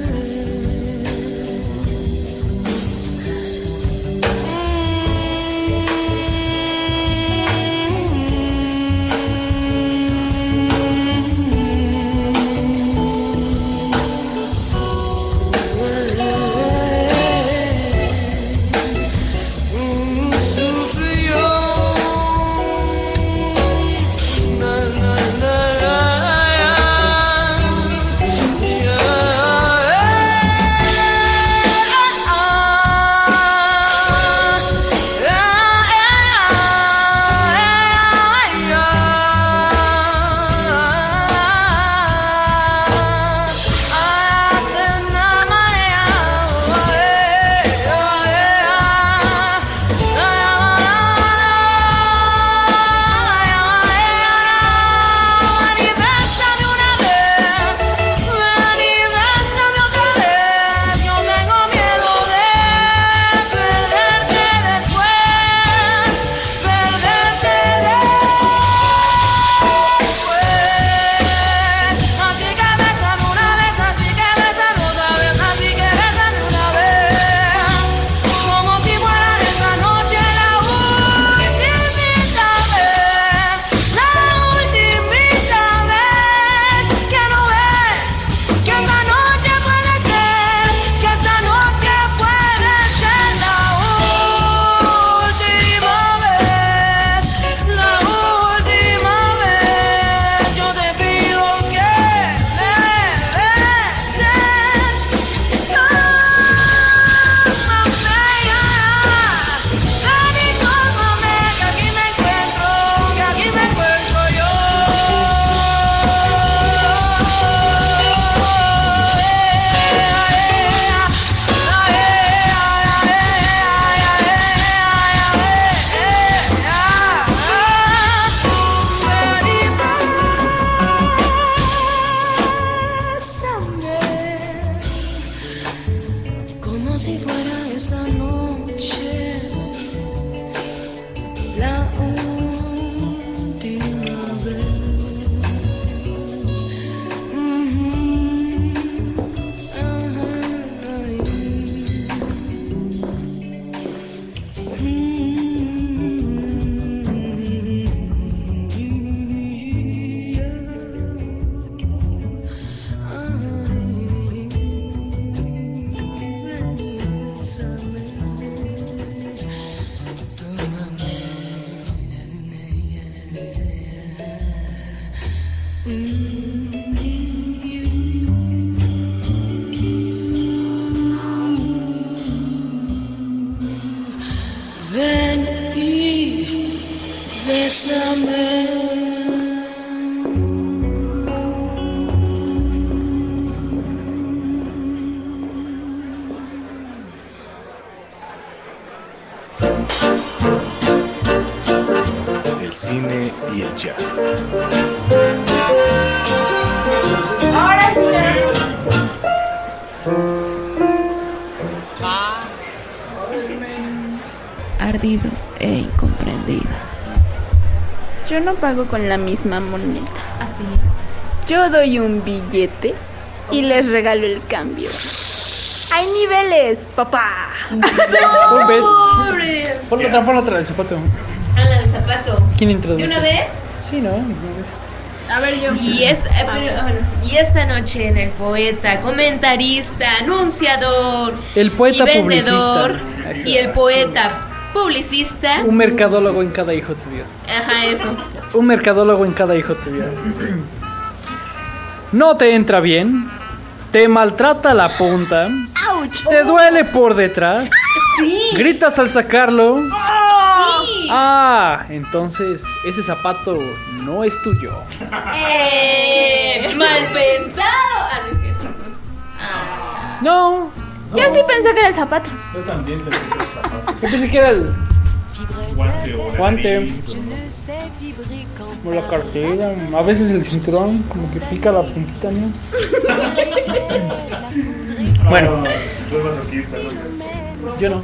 bésame. El cine y el jazz. Ahora sí. Ardido e incomprendido. Yo no pago con la misma moneda. ¿Así? Yo doy un billete y les regalo el cambio. Hay niveles, papá. ¡Sobre! Pon otra, pon otra del zapato. A la del zapato. ¿Quién ¿De introduce? una vez? Sí, ¿no? De una vez. A ver, yo. Y esta, eh, pero, bueno, y esta noche en el poeta, comentarista, anunciador El poeta y vendedor publicista. y el poeta publicista. Un mercadólogo en cada hijo tuyo. Ajá, eso. Un mercadólogo en cada hijo tuyo. No te entra bien. Te maltrata la punta. ¡Auch! Te duele por detrás. Sí. Gritas al sacarlo. Sí. Ah, entonces ese zapato no es tuyo. Eh, mal pensado. Ah, no es cierto. Ah. No. Yo sí pensé que era el zapato. Yo también pensé que era el zapato. Yo pensé que era el Guante o la Guante. nariz, o- o la cartera. A veces el cinturón, como que pica la puntita, ¿no? Bueno. Tú eres masoquista, ¿no? Yo no.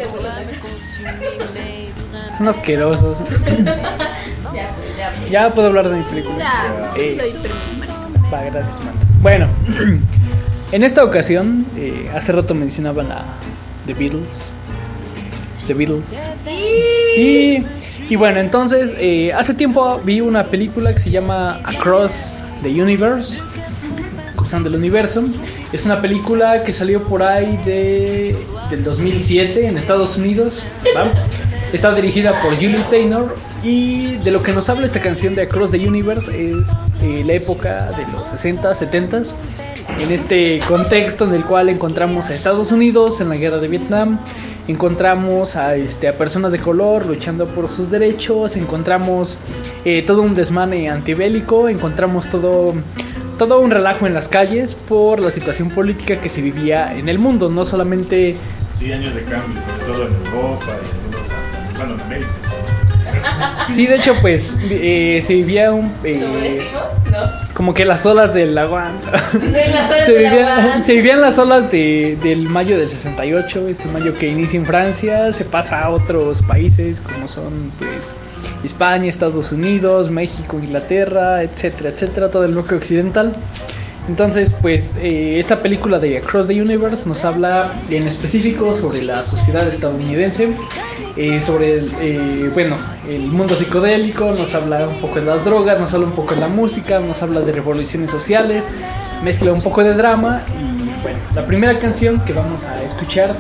Son asquerosos. Ya, pues, ya, pues. Ya puedo hablar de mi película. Ya, Eh, doy permiso. va, gracias, man. Bueno, en esta ocasión, eh, hace rato mencionaban a The Beatles. The Beatles. Y, y bueno, entonces, eh, hace tiempo vi una película que se llama Across the Universe. Cruzando el universo. Es una película que salió por ahí de, del dos mil siete en Estados Unidos. ¿Va? Está dirigida por Julie Taymor. Y de lo que nos habla esta canción de Across the Universe es eh, la época de los sesenta, setenta. En este contexto en el cual encontramos a Estados Unidos en la guerra de Vietnam. Encontramos a, este, a personas de color luchando por sus derechos. Encontramos eh, todo un desmane antibélico. Encontramos todo... todo un relajo en las calles por la situación política que se vivía en el mundo, no solamente... Sí, años de cambio, sobre todo en Europa y algunos hasta bueno, en América. Sí, de hecho, pues eh, se vivía un... eh, ¿Lo decimos? No. como que las olas del aguante. De las olas se, del vivían, aguante. se vivían las olas de, del mayo del sesenta y ocho, este mayo que inicia en Francia, se pasa a otros países como son pues España, Estados Unidos, México, Inglaterra, etcétera, etcétera, todo el bloque occidental. Entonces, pues eh, esta película de Across the Universe nos habla en específico sobre la sociedad estadounidense, eh, sobre el, eh, bueno, el mundo psicodélico, nos habla un poco de las drogas, nos habla un poco de la música, nos habla de revoluciones sociales, mezcla un poco de drama y bueno, la primera canción que vamos a escuchar.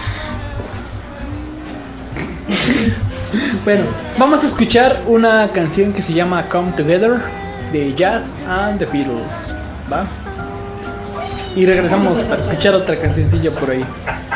Bueno, vamos a escuchar una canción que se llama Come Together de Jazz and the Beatles, ¿va? Y regresamos para escuchar otra cancioncilla por ahí.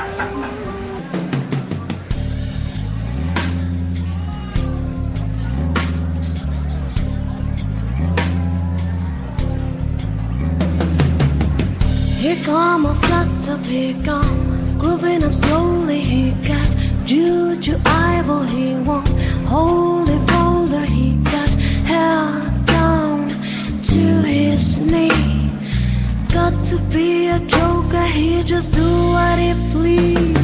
Here come a flutter pick on, grooving up slowly. He got juju eyeball, he won't holy folder. He got held down to his knee. Got to be a joker, he just do what he please.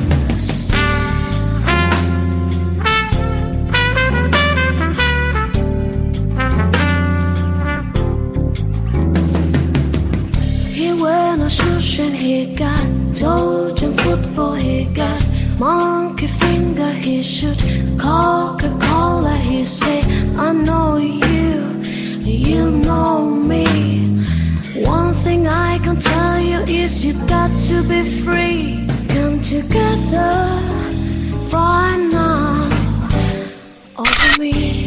He wear no shoes and he got Trojan football. He got monkey finger. He should Coca-Cola. He say, I know you, you know me. One thing I can tell you is you got to be free. Come together for now over me.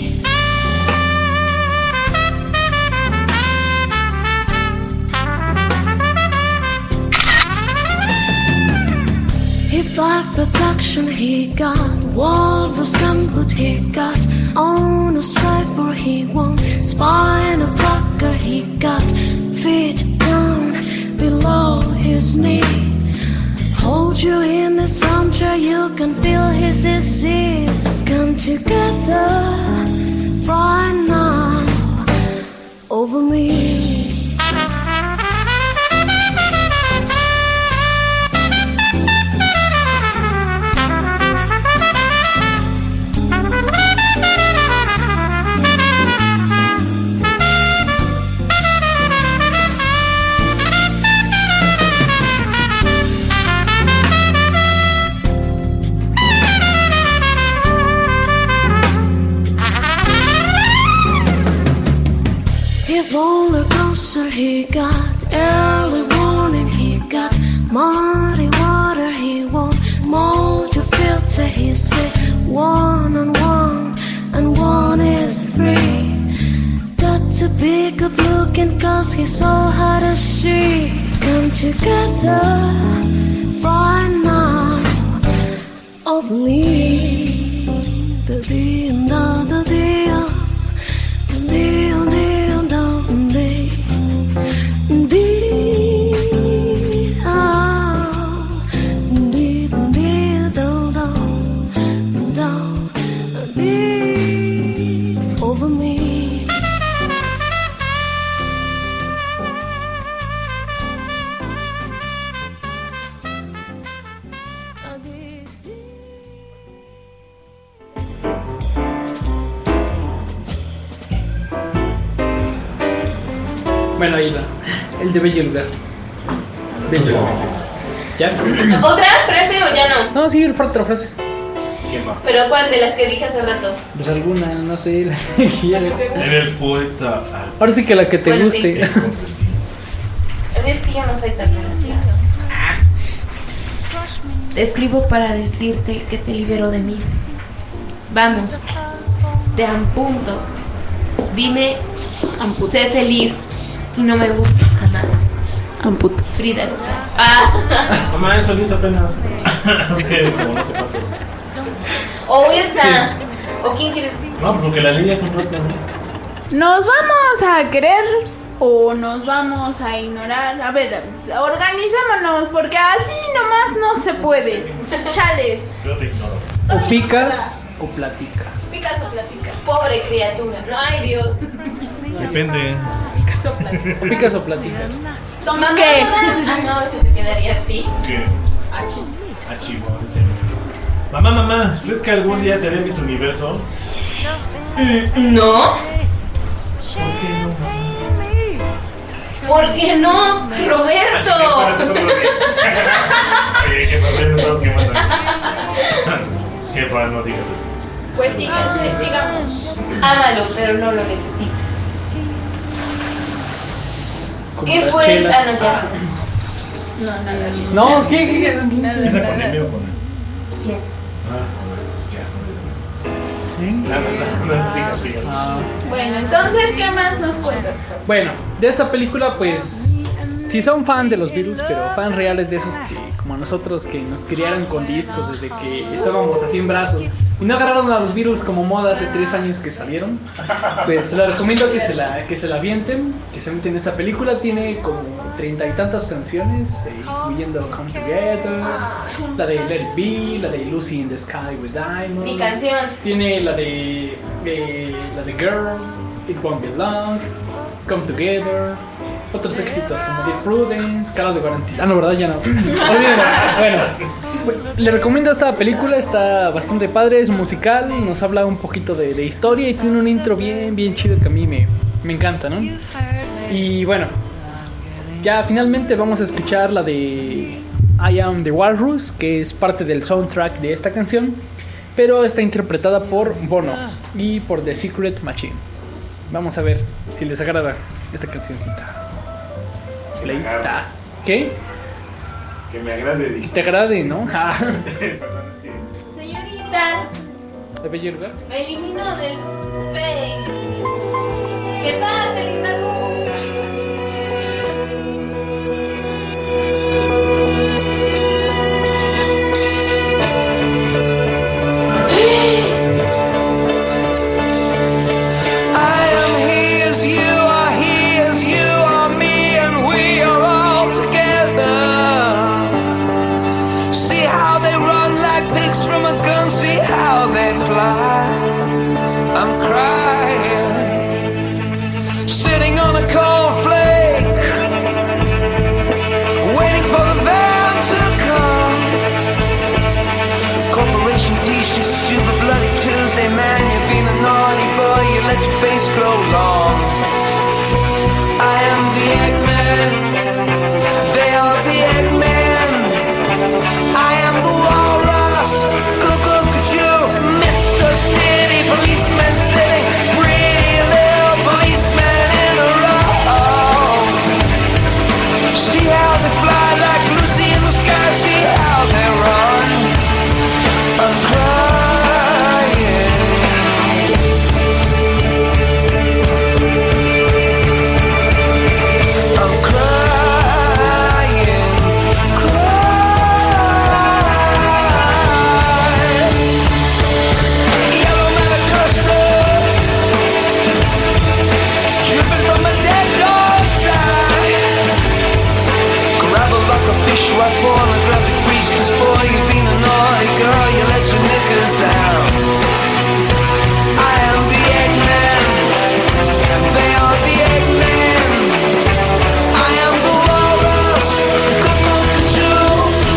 He bought the seduction he got, walrus gambit he got, on a cipher he won, spine a cracker he got, feet down below his knee. Hold you in his armchair, you can feel his disease. Come together right now over me. Roller coaster he got, early warning he got, muddy water he won't, mold your filter he said, one and one, and one is three. Got to be good looking cause he's so hard to see. Come together right now over me. The deal, the the deal, the deal, deal. Bueno, ahí va. El de Bello Lugar. Bello Lugar. ¿Ya? ¿Otra frase o ya no? No, sí, otra frase. ¿Pero cuál de las que dije hace rato? Pues alguna, no sé, la que quieras. Era el poeta. Ahora sí que la que te Bueno, guste. sí. Es que yo no soy tan pensativa. Te escribo para decirte que te libero de mí. Vamos, te ampunto. Dime, sé feliz y no me busques jamás. Amputo. Frida. Ah. Mamá, eso lo hizo apenas. Hace como no sé cuántos. O esta. ¿O quién quiere? No, porque la ley es un rato. ¿Nos vamos a querer o nos vamos a ignorar? A ver, organizémonos, porque así nomás no se puede. Chales. Yo te ignoro. O picas o platicas. Picas o platicas. Pobre criatura. No, ay Dios. Depende. Picas o platicas. O picas o platicas. Toma ¿Qué? Ah, no, se te quedaría a ti. ¿Qué? Ah, chivo, ese. Mamá, mamá, ¿crees que algún día seré Miss Universo? Mm, no. ¿Por qué no, Roberto? Oye, ¿qué pasó? Ya estamos quemando. Jefa, no digas eso. Pues síganse, sigamos. Ámalo, pero no lo necesitas. Como ¿Qué las fue? chelas. Ah, no, ya. No, nada. No, ¿qué? ¿Qué? ¿Qué? ¿Esa con M o con él? ¿Quién? Ah, ya, no, no, no, no, siga, siga. Ah. Bueno, entonces, ¿qué más nos cuentas? Bueno, de esta película, pues, si son fan de los Beatles, pero fan reales de esos que, como nosotros, que nos criaron con discos desde que estábamos así en brazos y no agarraron a los Beatles como moda hace tres años que salieron, pues les recomiendo que se la que se la avienten, que se meten en esta película. Tiene como treinta y tantas canciones, eh, incluyendo Come Together, la de Let It Be, la de Lucy in the Sky with Diamonds. Mi canción. Tiene la de eh, la de Girl, It Won't Be Long, Come Together, otros éxitos como Dear Prudence, Caro de Garantiza. Ah, no, ¿verdad? Ya no. Olvídalo. Bueno, pues le recomiendo esta película, está bastante padre, es musical, nos habla un poquito de, de historia y tiene un intro bien, bien chido que a mí me, me encanta, ¿no? Y bueno, ya finalmente vamos a escuchar la de I Am the Walrus, que es parte del soundtrack de esta canción, pero está interpretada por Bono y por The Secret Machine. Vamos a ver si les agrada esta cancioncita. Leita. ¿Qué? Que me agrade, dije. Te agrade, ¿no? Señorita, ¿De Bello Lugar? me eliminó del Facebook. ¿Qué pasa, linda? they fly. I'm crying, sitting on a cornflake, waiting for the van to come. Corporation t-shirt, stupid bloody Tuesday, man. You've been a naughty boy, you let your face grow long. I am the Eggman, they are the Eggman. I am the walrus, cuckoo, cuckoo, Mister City policeman sitting, pretty little policeman in a row. See how they fly like Lucy in the sky, see how they run. I'm crying. I'm crying, crying. Yellow Manifesto, dripping from a dead dog's eye. Grab a like a fish, right pornographic priestess boy. You've been a naughty girl, you let your knickers down. I am the Eggman, they are the Eggman. I am the walrus, cuckoo, cuckoo.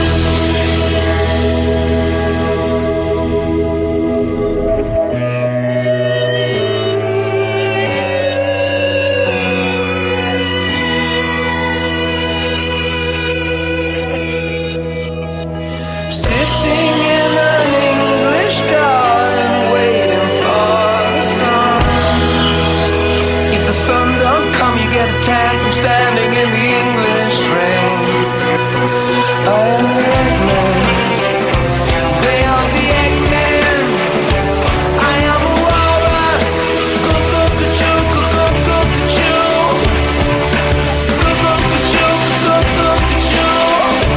Sitting in an English garden, waiting for the sun. If the sun don't come, you get a tan from standing in the English rain. I am the Eggman, they are the Eggman. I am a walrus, cuckoo, cuckoo, cuckoo, cuckoo, cuckoo, cuckoo, cuckoo, cuckoo.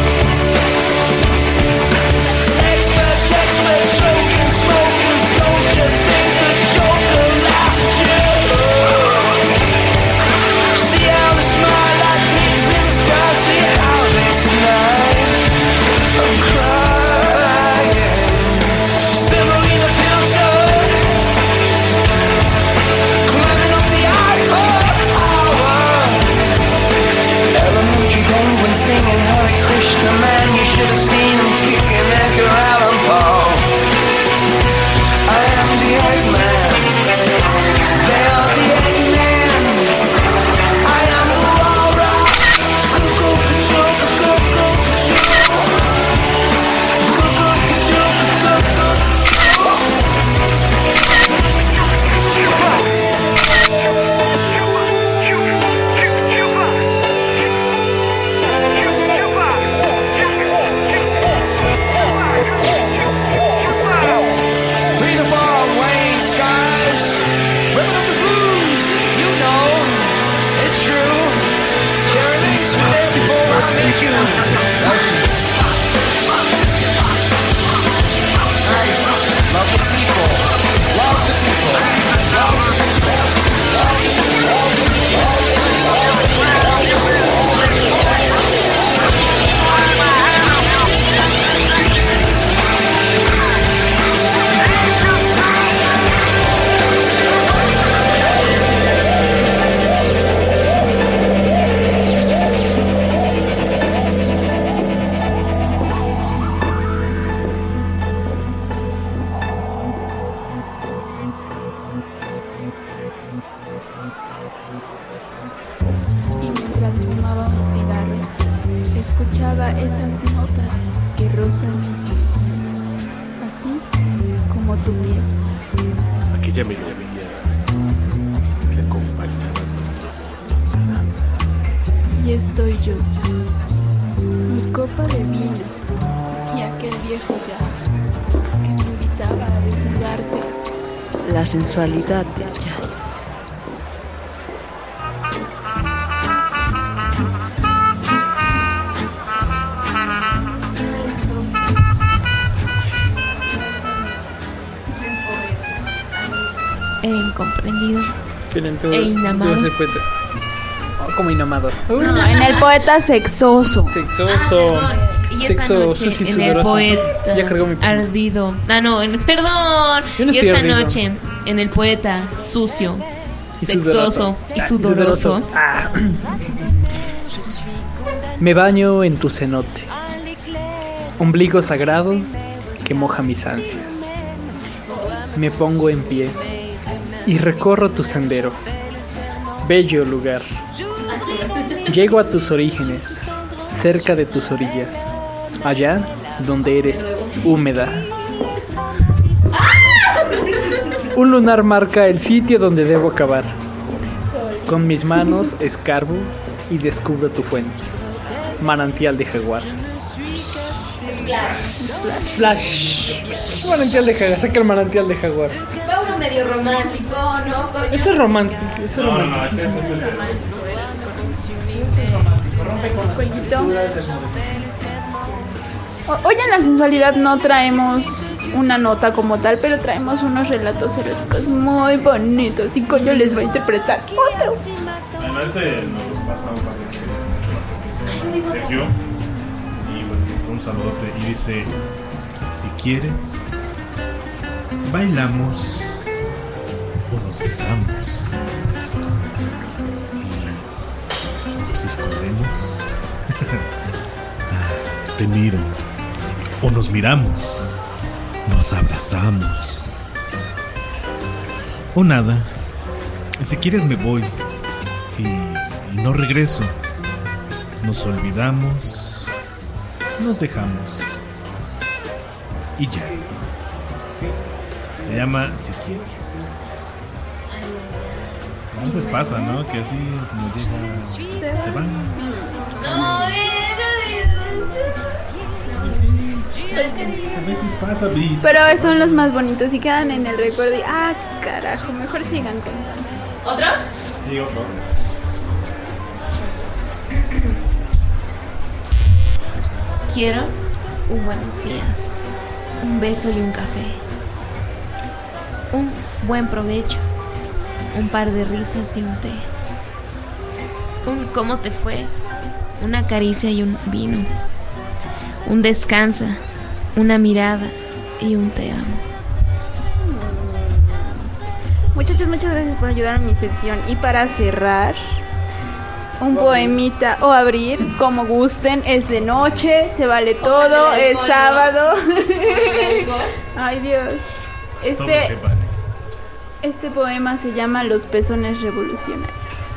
Expert, expert, choking smokers, don't you think the Joker lasts you? See how they smile like pigs in the sky, see how they smile. I'm crying. Semolina Pilsen, climbing up the Eiffel Tower. Elementary penguin singing Hare Krishna, man, you should have seen him kicking Edgar Allan Poe. I am the Eggman, they are the Eggman. I am the walrus, cuckoo, cuckoo, cuckoo, cuckoo, cuckoo, cuckoo, cuckoo, Three to four, Wayne Skies, ripping up the blues, you know, it's true. Cherry Links were there before I met you. That's it. Nice, love the people, love the people, love the people, love the people, love the people, love the Y mientras fumaba un cigarro, escuchaba esas notas que rozan mis ojos, así como tu piel. Aquella melodía que acompañaba nuestro amor nacional. Y estoy yo, mi copa de vino y aquel viejo jazz que me invitaba a desnudarte. La sensualidad del jazz. E incomprendido. Esperen, tú, E inamado. tú ese poeta. Oh, como inamado. No, en el poeta sexoso. Sexoso. Ah, perdón. Y esta Sexo, noche sushi, en el sudoroso. poeta Ya cargó mi pelo. ardido. Ah, no, en- perdón. Yo no y estoy esta ardido. noche en el poeta sucio, Y sexoso sudoroso. y Ah, sudoroso. Ah. Me baño en tu cenote, ombligo sagrado que moja mis ansias. Me pongo en pie y recorro tu sendero, bello lugar. Llego a tus orígenes, cerca de tus orillas, allá donde eres húmeda. Un lunar marca el sitio donde debo acabar. Con mis manos escarbo y descubro tu fuente, manantial de jaguar. Flash. Manantial de jaguar, saca el manantial de jaguar. Va uno medio romántico, ¿no? Coño? Eso es romántico, eso es No, no, no, romántico. ese ese es el. Cuellito. O- Hoy en la sensualidad no traemos una nota como tal, pero traemos unos relatos eróticos muy bonitos y Coño les va a interpretar otro. Bueno, este nos pasamos para que nos guste mucho la presencia de Sergio. Y bueno, un saludote. Y dice: si quieres, bailamos o nos besamos. Y nos escondemos. Ah, te miro. O nos miramos. Nos abrazamos. O nada. Si quieres me voy. Y, y no regreso. Nos olvidamos. Nos dejamos. Y ya. Se llama Si quieres. A veces pasa, ¿no? Que así como llega, se van. A veces pasa, vi. Pero son los más bonitos y quedan en el recuerdo y ah, carajo, mejor sigan contando. ¿Otro? Y otro. Quiero un buenos días, un beso y un café, un buen provecho, un par de risas y un té, un cómo te fue, una caricia y un vino, un descansa, una mirada y un te amo. Muchachos, muchas gracias por ayudar en mi sección. Y para cerrar, un poemita o abrir, como gusten. Es de noche, se vale todo, del es alcohol, sábado. ¿no? Del alcohol. Ay, Dios. Todo se Este, vale. este poema se llama Los pezones revolucionarios.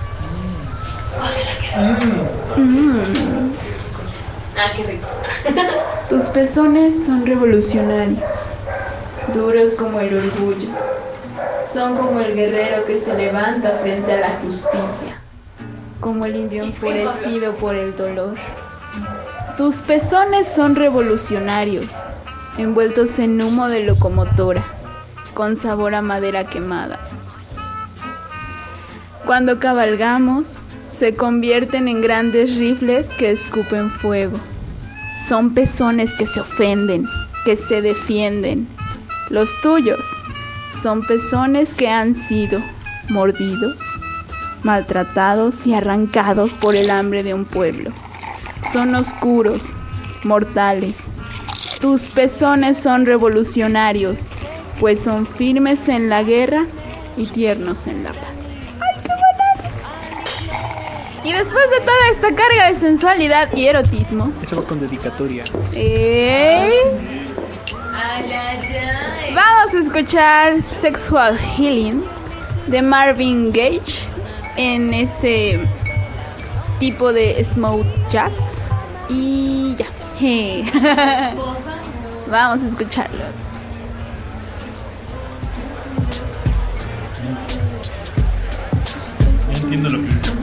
Mm. Ah, qué rico. Tus pezones son revolucionarios, duros como el orgullo. Son como el guerrero que se levanta frente a la justicia, como el indio enfurecido por el dolor. Tus pezones son revolucionarios, envueltos en humo de locomotora, con sabor a madera quemada. Cuando cabalgamos, se convierten en grandes rifles que escupen fuego. Son pezones que se ofenden, que se defienden. Los tuyos son pezones que han sido mordidos, maltratados y arrancados por el hambre de un pueblo. Son oscuros, mortales. Tus pezones son revolucionarios, pues son firmes en la guerra y tiernos en la paz. Y después de toda esta carga de sensualidad y erotismo, Eso va con dedicatoria. ¿eh? Ay, ay, ay. Vamos a escuchar Sexual Healing de Marvin Gaye en este tipo de smooth jazz. Y ya. Vamos a escucharlos. No entiendo lo que dice.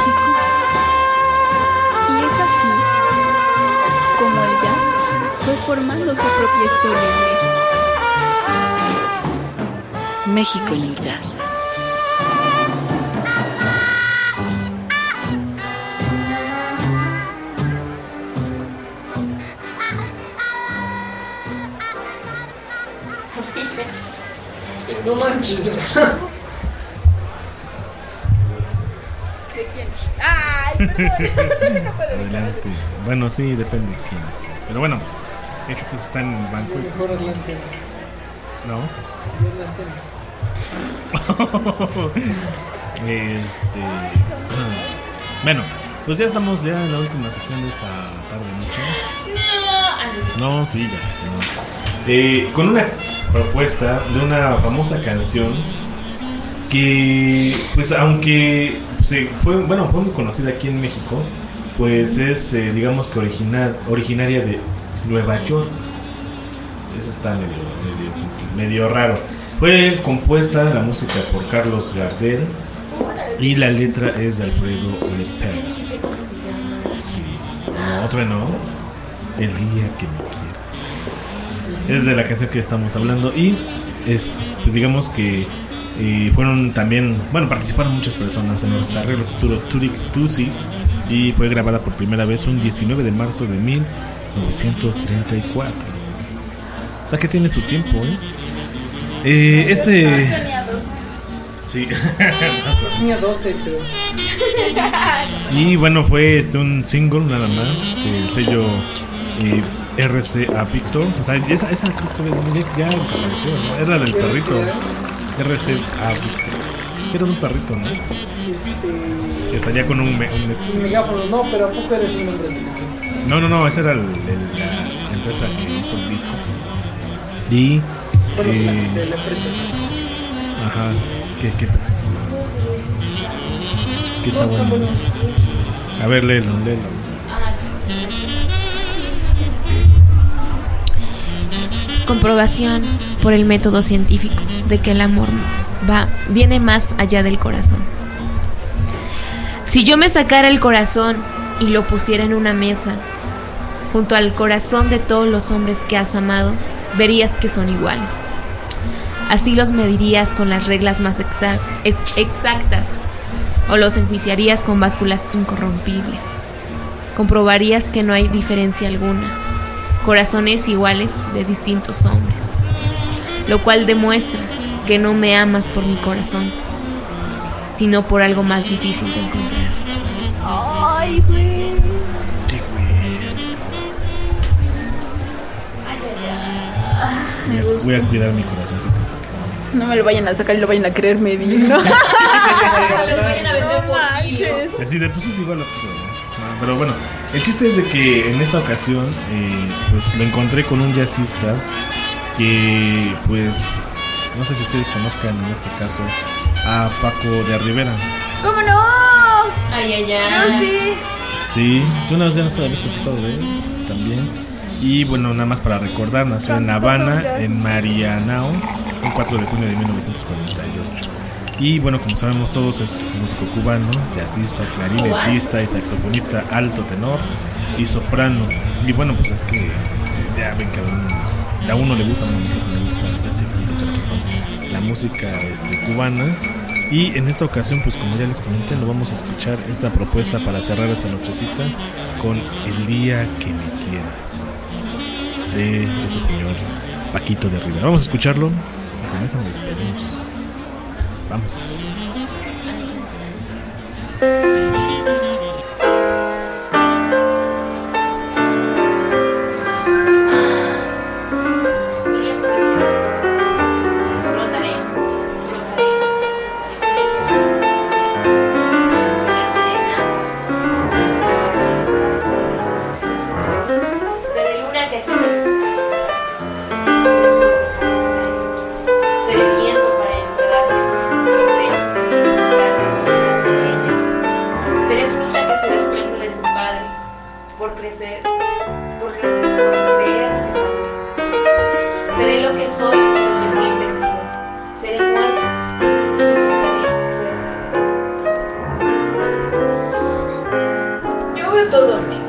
México. Y es así como el jazz fue formando su propia historia en México. México en el jazz. No manches. ¿De quién? ¡Ay, perdón! Adelante. Bueno, sí, depende de quién esté. Pero bueno, estos están en el banco. y pues, ¿no? este. Bueno, pues ya estamos ya en la última sección de esta tarde noche. No, No, sí, ya. No. Eh, con una propuesta de una famosa canción que, pues, aunque se fue, bueno, fue muy conocida aquí en México, pues es, eh, digamos que original, originaria de Nueva York. Eso está medio, medio, medio raro. Fue compuesta la música por Carlos Gardel y la letra es de Alfredo Lepera. Sí, no, otra no. El día que me quieras. Es de la canción que estamos hablando y es, pues digamos que eh, fueron también, bueno, participaron muchas personas en los arreglos. Estuvo Turik Tusi y fue grabada por primera vez un diecinueve de marzo de mil novecientos treinta y cuatro. O sea que tiene su tiempo, ¿eh? Eh, este... Sí. Tenía doce, pero... Y bueno, fue este un single nada más del sello eh, R C A Victor. O sea, esa, esa creo que ya desapareció, ¿no? Era del perrito. R C A Victor. Sí, era un perrito, ¿no? Este... Que salía con un, un este... un megáfono, no, pero ¿a poco eres un nombre de canción? No, no, no, esa era el, el, la empresa que hizo el disco. Y... Bueno, eh, la, de la empresa. Ajá, ¿qué, qué pasó? ¿Qué está bueno? A ver, léelo, léelo. Comprobación por el método científico de que el amor va, viene más allá del corazón. Si yo me sacara el corazón y lo pusiera en una mesa, junto al corazón de todos los hombres que has amado, verías que son iguales. Así los medirías con las reglas más exa- es- exactas o los enjuiciarías con básculas incorrompibles. Comprobarías que no hay diferencia alguna, corazones iguales de distintos hombres, lo cual demuestra que no me amas por mi corazón, sino por algo más difícil de encontrar. Ay, güey. Voy a, voy a cuidar mi corazoncito. No me lo vayan a sacar y lo vayan a creer medir, ¿no? Los vayan a vender por kilo. Así de, pues es igual a todo, ¿no? Pero bueno, el chiste es de que en esta ocasión eh, pues lo encontré con un jazzista que, pues, no sé si ustedes conozcan en este caso a Paco de Rivera. ¿Cómo no? Ay, ay, Yo ay. sí. Sí, sí, una vez ya nos habíamos platicado de él también. Y bueno, nada más para recordar, nació en La Habana, en Marianao, el cuatro de junio de mil novecientos cuarenta y ocho. Y bueno, como sabemos todos, es músico cubano, jazzista, clarinetista y saxofonista alto tenor y soprano. Y bueno, pues es que ya ven que a uno, a uno le gusta, a uno le gusta, decir, la música este, cubana. Y en esta ocasión, pues como ya les comenté, lo vamos a escuchar esta propuesta para cerrar esta nochecita con El día que me quieras, de ese señor Paquito de Rivera. Vamos a escucharlo y con eso nos despedimos. Vamos. todo negro.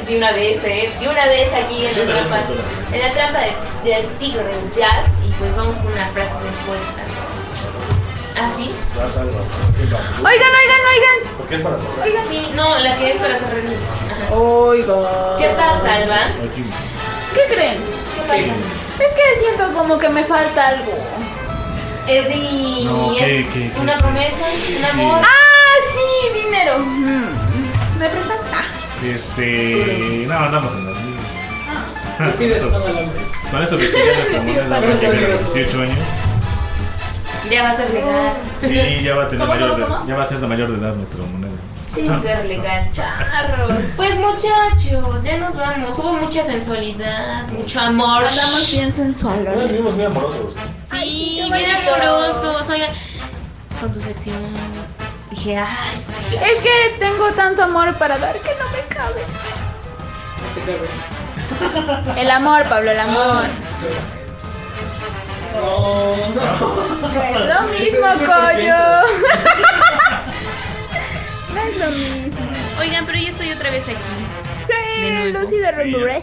de una vez, ¿eh? De una vez aquí en la trampa, en la trampa de- del tigre del jazz. Y pues vamos con una frase respuesta. ¿Ah, sí? Vas, Alba. Oigan, oigan, oigan. ¿Por qué es para cerrar? Oigan, sí, no, la que es para cerrar. Ajá. Oigan. ¿Qué pasa, Alba? ¿Qué creen? ¿Qué pasa? Es que siento como que me falta algo. Es de... No, es ¿qué, qué, una qué? promesa, un amor. Ah, sí, dinero. Mm. ¿Me prestan? Ah. Este. No, andamos en las mismas. ¿Qué pides con adelante? Con eso que ya nuestra moneda va a llegar a los dieciocho años. Ya va a ser legal. Sí, ya va a tener ¿Cómo, mayor cómo, de, cómo? ya va a ser de mayor de edad nuestra moneda. Sí, va a ser legal. Charros. Pues muchachos, ya nos vamos. Hubo mucha sensualidad, mucho amor. Andamos bien sensuales. Bueno, vivimos muy amorosos. Sí, Ay, qué bien bonito. amorosos. Oigan, con tu sección. Dije, ay. Es que tengo tanto amor para dar que no me cabe. El amor, Pablo, el amor. Es lo mismo, coño. No es lo mismo. Oigan, pero yo estoy otra vez aquí. Sí, De nuevo. Lucy de regreso.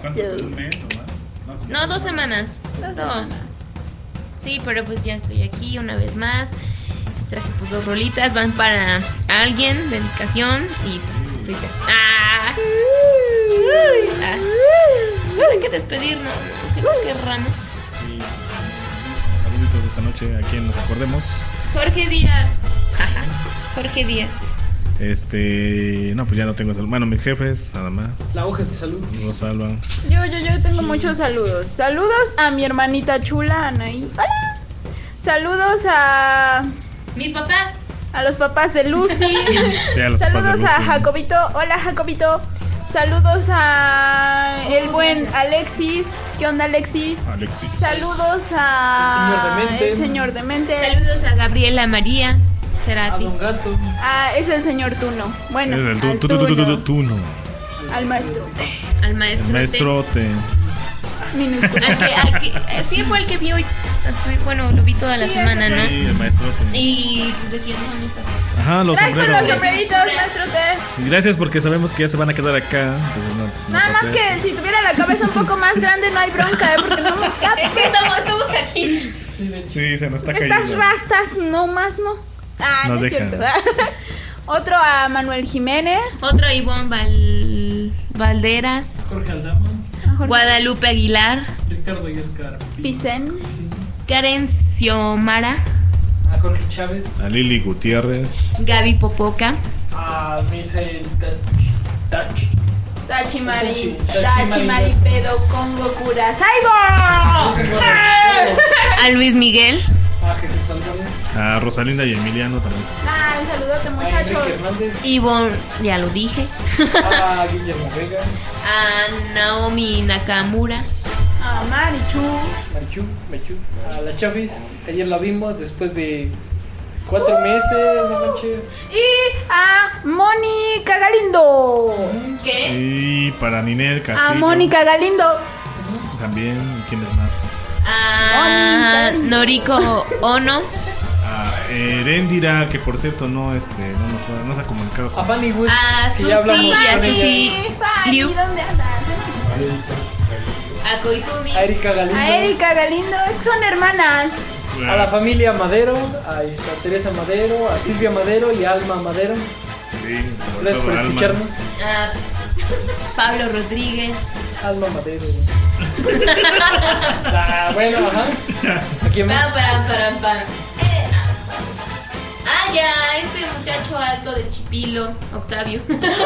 No, dos semanas. Dos. Sí, pero pues ya estoy aquí una vez más. Traje pues dos rolitas, van para alguien, dedicación y pues ya. ¡Ah! Ah. Pues hay que despedirnos, ¿no? Que no querramos. Sí. Saluditos esta noche a quien nos acordemos. Jorge Díaz. Jorge Díaz. Este. No, pues ya no tengo salud. Bueno, mis jefes, nada más. La hoja de salud. Rosalba. Yo, yo, yo tengo muchos saludos. Saludos a mi hermanita chula, Anaí. Hola. Saludos a mis papás. A los papás de Lucy. Sí, a los papás de Saludos a Lucy. Jacobito. Hola, Jacobito. Saludos a el buen Alexis. ¿Qué onda, Alexis? Alexis. Saludos a El señor Demente. el señor Demente. Saludos a Gabriela María Cerati. Gato. Ah, es el señor Tuno. Bueno, Es el tu, al tu, tu, tu, tu, tu, Tuno. Tuno. Al maestro. Al maestro. El maestrote. Minúsculo. Al que, al que, eh, sí, fue el que vi hoy. Fue- Bueno, lo vi toda la Sí, semana, ¿no? Sí, el maestrote. Y de quién son Ajá, los Gracias por los sombreros. sombreritos, maestro T. Y gracias porque sabemos que ya se van a quedar acá. Entonces no, no Nada más papel. que si tuviera la cabeza un poco más grande no hay bronca, ¿eh? Porque no me cabe. Es que estamos, estamos aquí. Sí, se nos está Estas cayendo. rastas no más no. Ah, no, No es dejan. cierto. Otro a Manuel Jiménez. Otro Ivonne Val... Valderas. Jorge Aldama. Guadalupe Aguilar. Ricardo y Oscar. Pisen. Karen Xiomara. A Jorge Chávez. A Lili Gutiérrez. Gaby Popoca. A Misael Tach. Tachi Mari. Tachi Tachi Mari. Mari Pedo Congo Curas. ¡Ay, A Luis Miguel. A Jesús Álvarez. A Rosalinda y Emiliano también. Ah, un saludote, A Enrique muchachos. Hernández. Ivonne, ya lo dije. A Guillermo Vega. A Naomi Nakamura. A Marichu. Marichu. Marichu. A la Chávez. Ayer la vimos después de cuatro meses. No manches. Y a Mónica Galindo. ¿Qué? Y para Ninel Castillo. A Mónica Galindo. También. ¿Quién es más? A Noriko Ono. A Erendira, que por cierto no, este, no, nos, no se ha comunicado. A Fanny Wood. A que Susi ya hablamos y a con ella. Susi Fanny, Liu. ¿dónde andas? A Koizumi. A Erika Galindo. A Erika Galindo. Son hermanas. A la familia Madero. A esta Teresa Madero. A Silvia Madero y a Alma Madero. Sí, sobre Gracias todo por Alma. escucharnos. A Pablo Rodríguez. Alma Madero. Ah, bueno, ajá. ¿A quién más? Pam, param, param, pam. Eh, ah, Ah, ya, este muchacho alto de Chipilo, Octavio.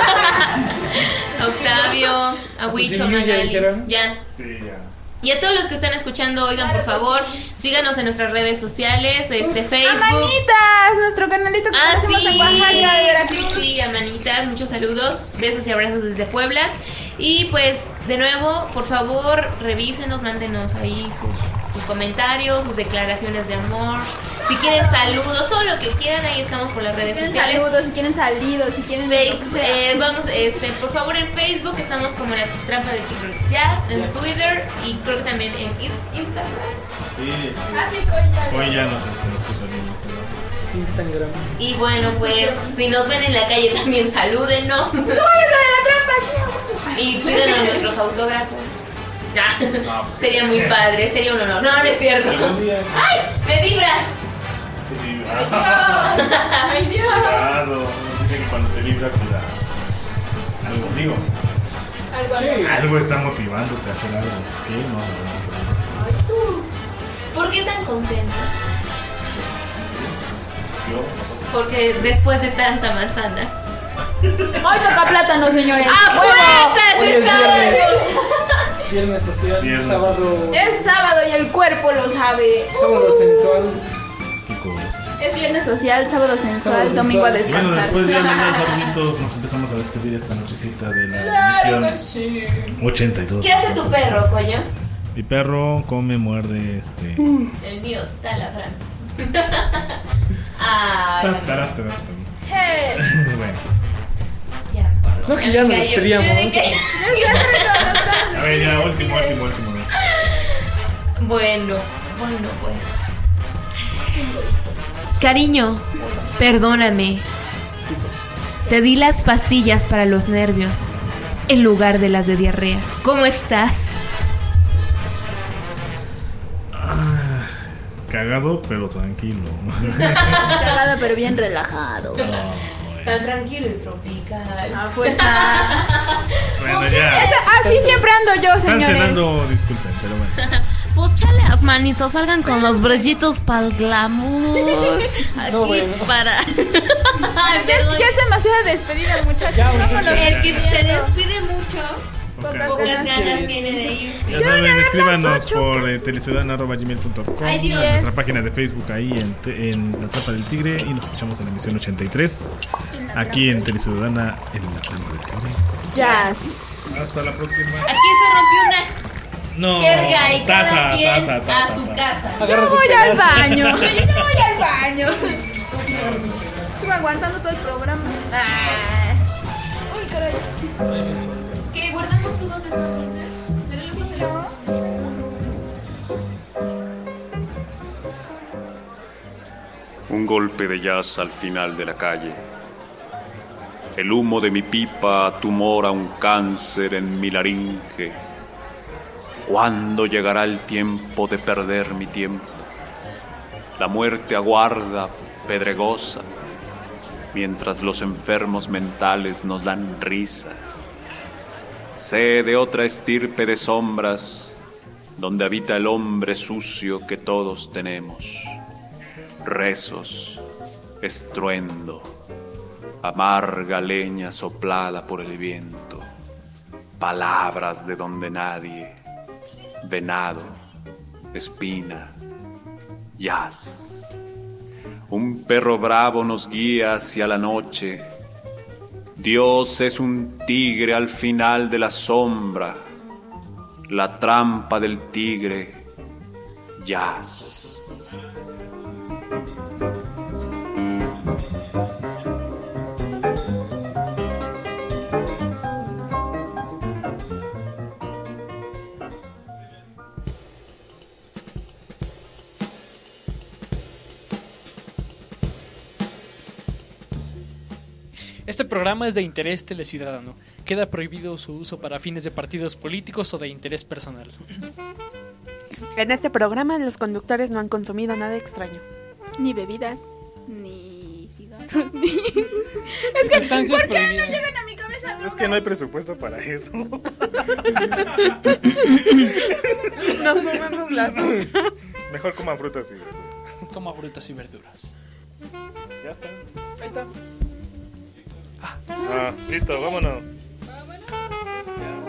Octavio, a Huicho, Susi Liu, ¿ya Magali. dijeron? Ya. Sí, ya. Y a todos los que están escuchando, oigan, por favor, síganos en nuestras redes sociales, este, Facebook. Amanitas, nuestro canalito que Ah, conocemos sí, en Oaxaca, de sí, Veracruz. sí, amanitas, muchos saludos, besos y abrazos desde Puebla. Y pues, de nuevo, por favor, revísenos, mándenos ahí sus, sus comentarios, sus declaraciones de amor. Si quieren saludos, todo lo que quieran, ahí estamos por las redes Si quieren sociales. saludos, si quieren salidos, si quieren Face- lo que sea. eh, vamos, este, por favor, en Facebook estamos como La Trampa de Tigre Jazz, en Yes. Twitter y creo que también en Is- Instagram. Sí, sí. Así que Hoy ya nos, este, nos puso bien este, Instagram. Y bueno, pues si nos ven en la calle también salúdenos. ¡Tú vayas a de la trampa! Sí, Y pídanos nuestros autógrafos. Ya. Sería muy padre, sería un honor. No, no es cierto. ¡Ay! ¡Me vibra! ¡Ay, Dios! Cuidado. Dicen que cuando te vibra, cuidado. Algo, digo. Algo, Sí. algo. Algo está motivándote a hacer algo. ¿Qué? No, Ay, tú. ¿Por qué tan contenta? yo. Porque después de tanta manzana. Hoy toca plátano, señores. ¡Ah, fuerzas! Hoy ¡Es es sábado! Viernes social, Viernes sábado. Es sábado y el cuerpo lo sabe. Sábado sensual. Qué cosas. Es viernes social, sábado sensual, Sábado domingo a sensual. Y bueno, descansar. después ya los saluditos nos empezamos a despedir esta nochecita de la Claro que edición sí. ochenta y dos. ¿Qué hace tu perro, coño? Mi perro come, muerde, este. El mío está ladrando. Ah, Ta, tara, tara, tara. Hey. Bueno, ya, por lo No, que menos ya nos cayó. despedíamos. Me cayó. a ver, ya, último, último, último. Bueno, bueno, pues. Cariño, perdóname. Te di las pastillas para los nervios en lugar de las de diarrea. ¿Cómo estás? Ah, cagado, pero tranquilo. Cagado, pero bien relajado. No, Tan tranquilo y tropical. A fuerza. bueno, ya. Así siempre ando yo, Están señores. cenando, disculpen, pero bueno. Pues chale las manitos, salgan con los brillitos para el glamour. Aquí No, bueno. para. Ay, Ya, perdón. ya es demasiada despedida, muchachos. Ya, Vámonos. El que se despide mucho, Ok. pocas ganas Sí. tiene de irse. Ya saben, escríbanos por eh, teleciudadana arroba gmail punto com, Ay, Dios. nuestra página de Facebook ahí en, te- en La Trampa del Tigre, y nos escuchamos en la emisión ochenta y tres aquí en Teleciudadana en La Trampa del Tigre. Jazz. Hasta la próxima. Aquí se rompió una No, jerga y cada taza, quien taza, a taza, su taza. casa. Agarra Yo su voy al pedazo. baño. Yo voy al baño. Estuve aguantando todo el programa. Ah. Uy, caray. ¿Qué? ¿Guardamos todos estos dulces? Pero luego se lo... Un golpe de jazz al final de la calle. El humo de mi pipa tumora un cáncer en mi laringe. ¿Cuándo llegará el tiempo de perder mi tiempo? La muerte aguarda, pedregosa, mientras los enfermos mentales nos dan risa. Sé de otra estirpe de sombras, donde habita el hombre sucio que todos tenemos. Rezos, estruendo, amarga leña soplada por el viento, palabras de donde nadie, venado, espina, jazz. Un perro bravo nos guía hacia la noche. Dios es un tigre al final de la sombra, la trampa del tigre, jazz. Este programa es de interés teleciudadano. Queda prohibido su uso para fines de partidos políticos o de interés personal. En este programa los conductores no han consumido nada extraño. Ni bebidas, ni cigarros, ni... Es que, Sustancias ¿por qué no prohibidas. llegan a mi cabeza? Es que no hay presupuesto para eso. Nos comemos las... Mejor coman frutas y verduras. Coma frutas y verduras. Ya está. Ahí está. Ah, listo, vámonos. Ya.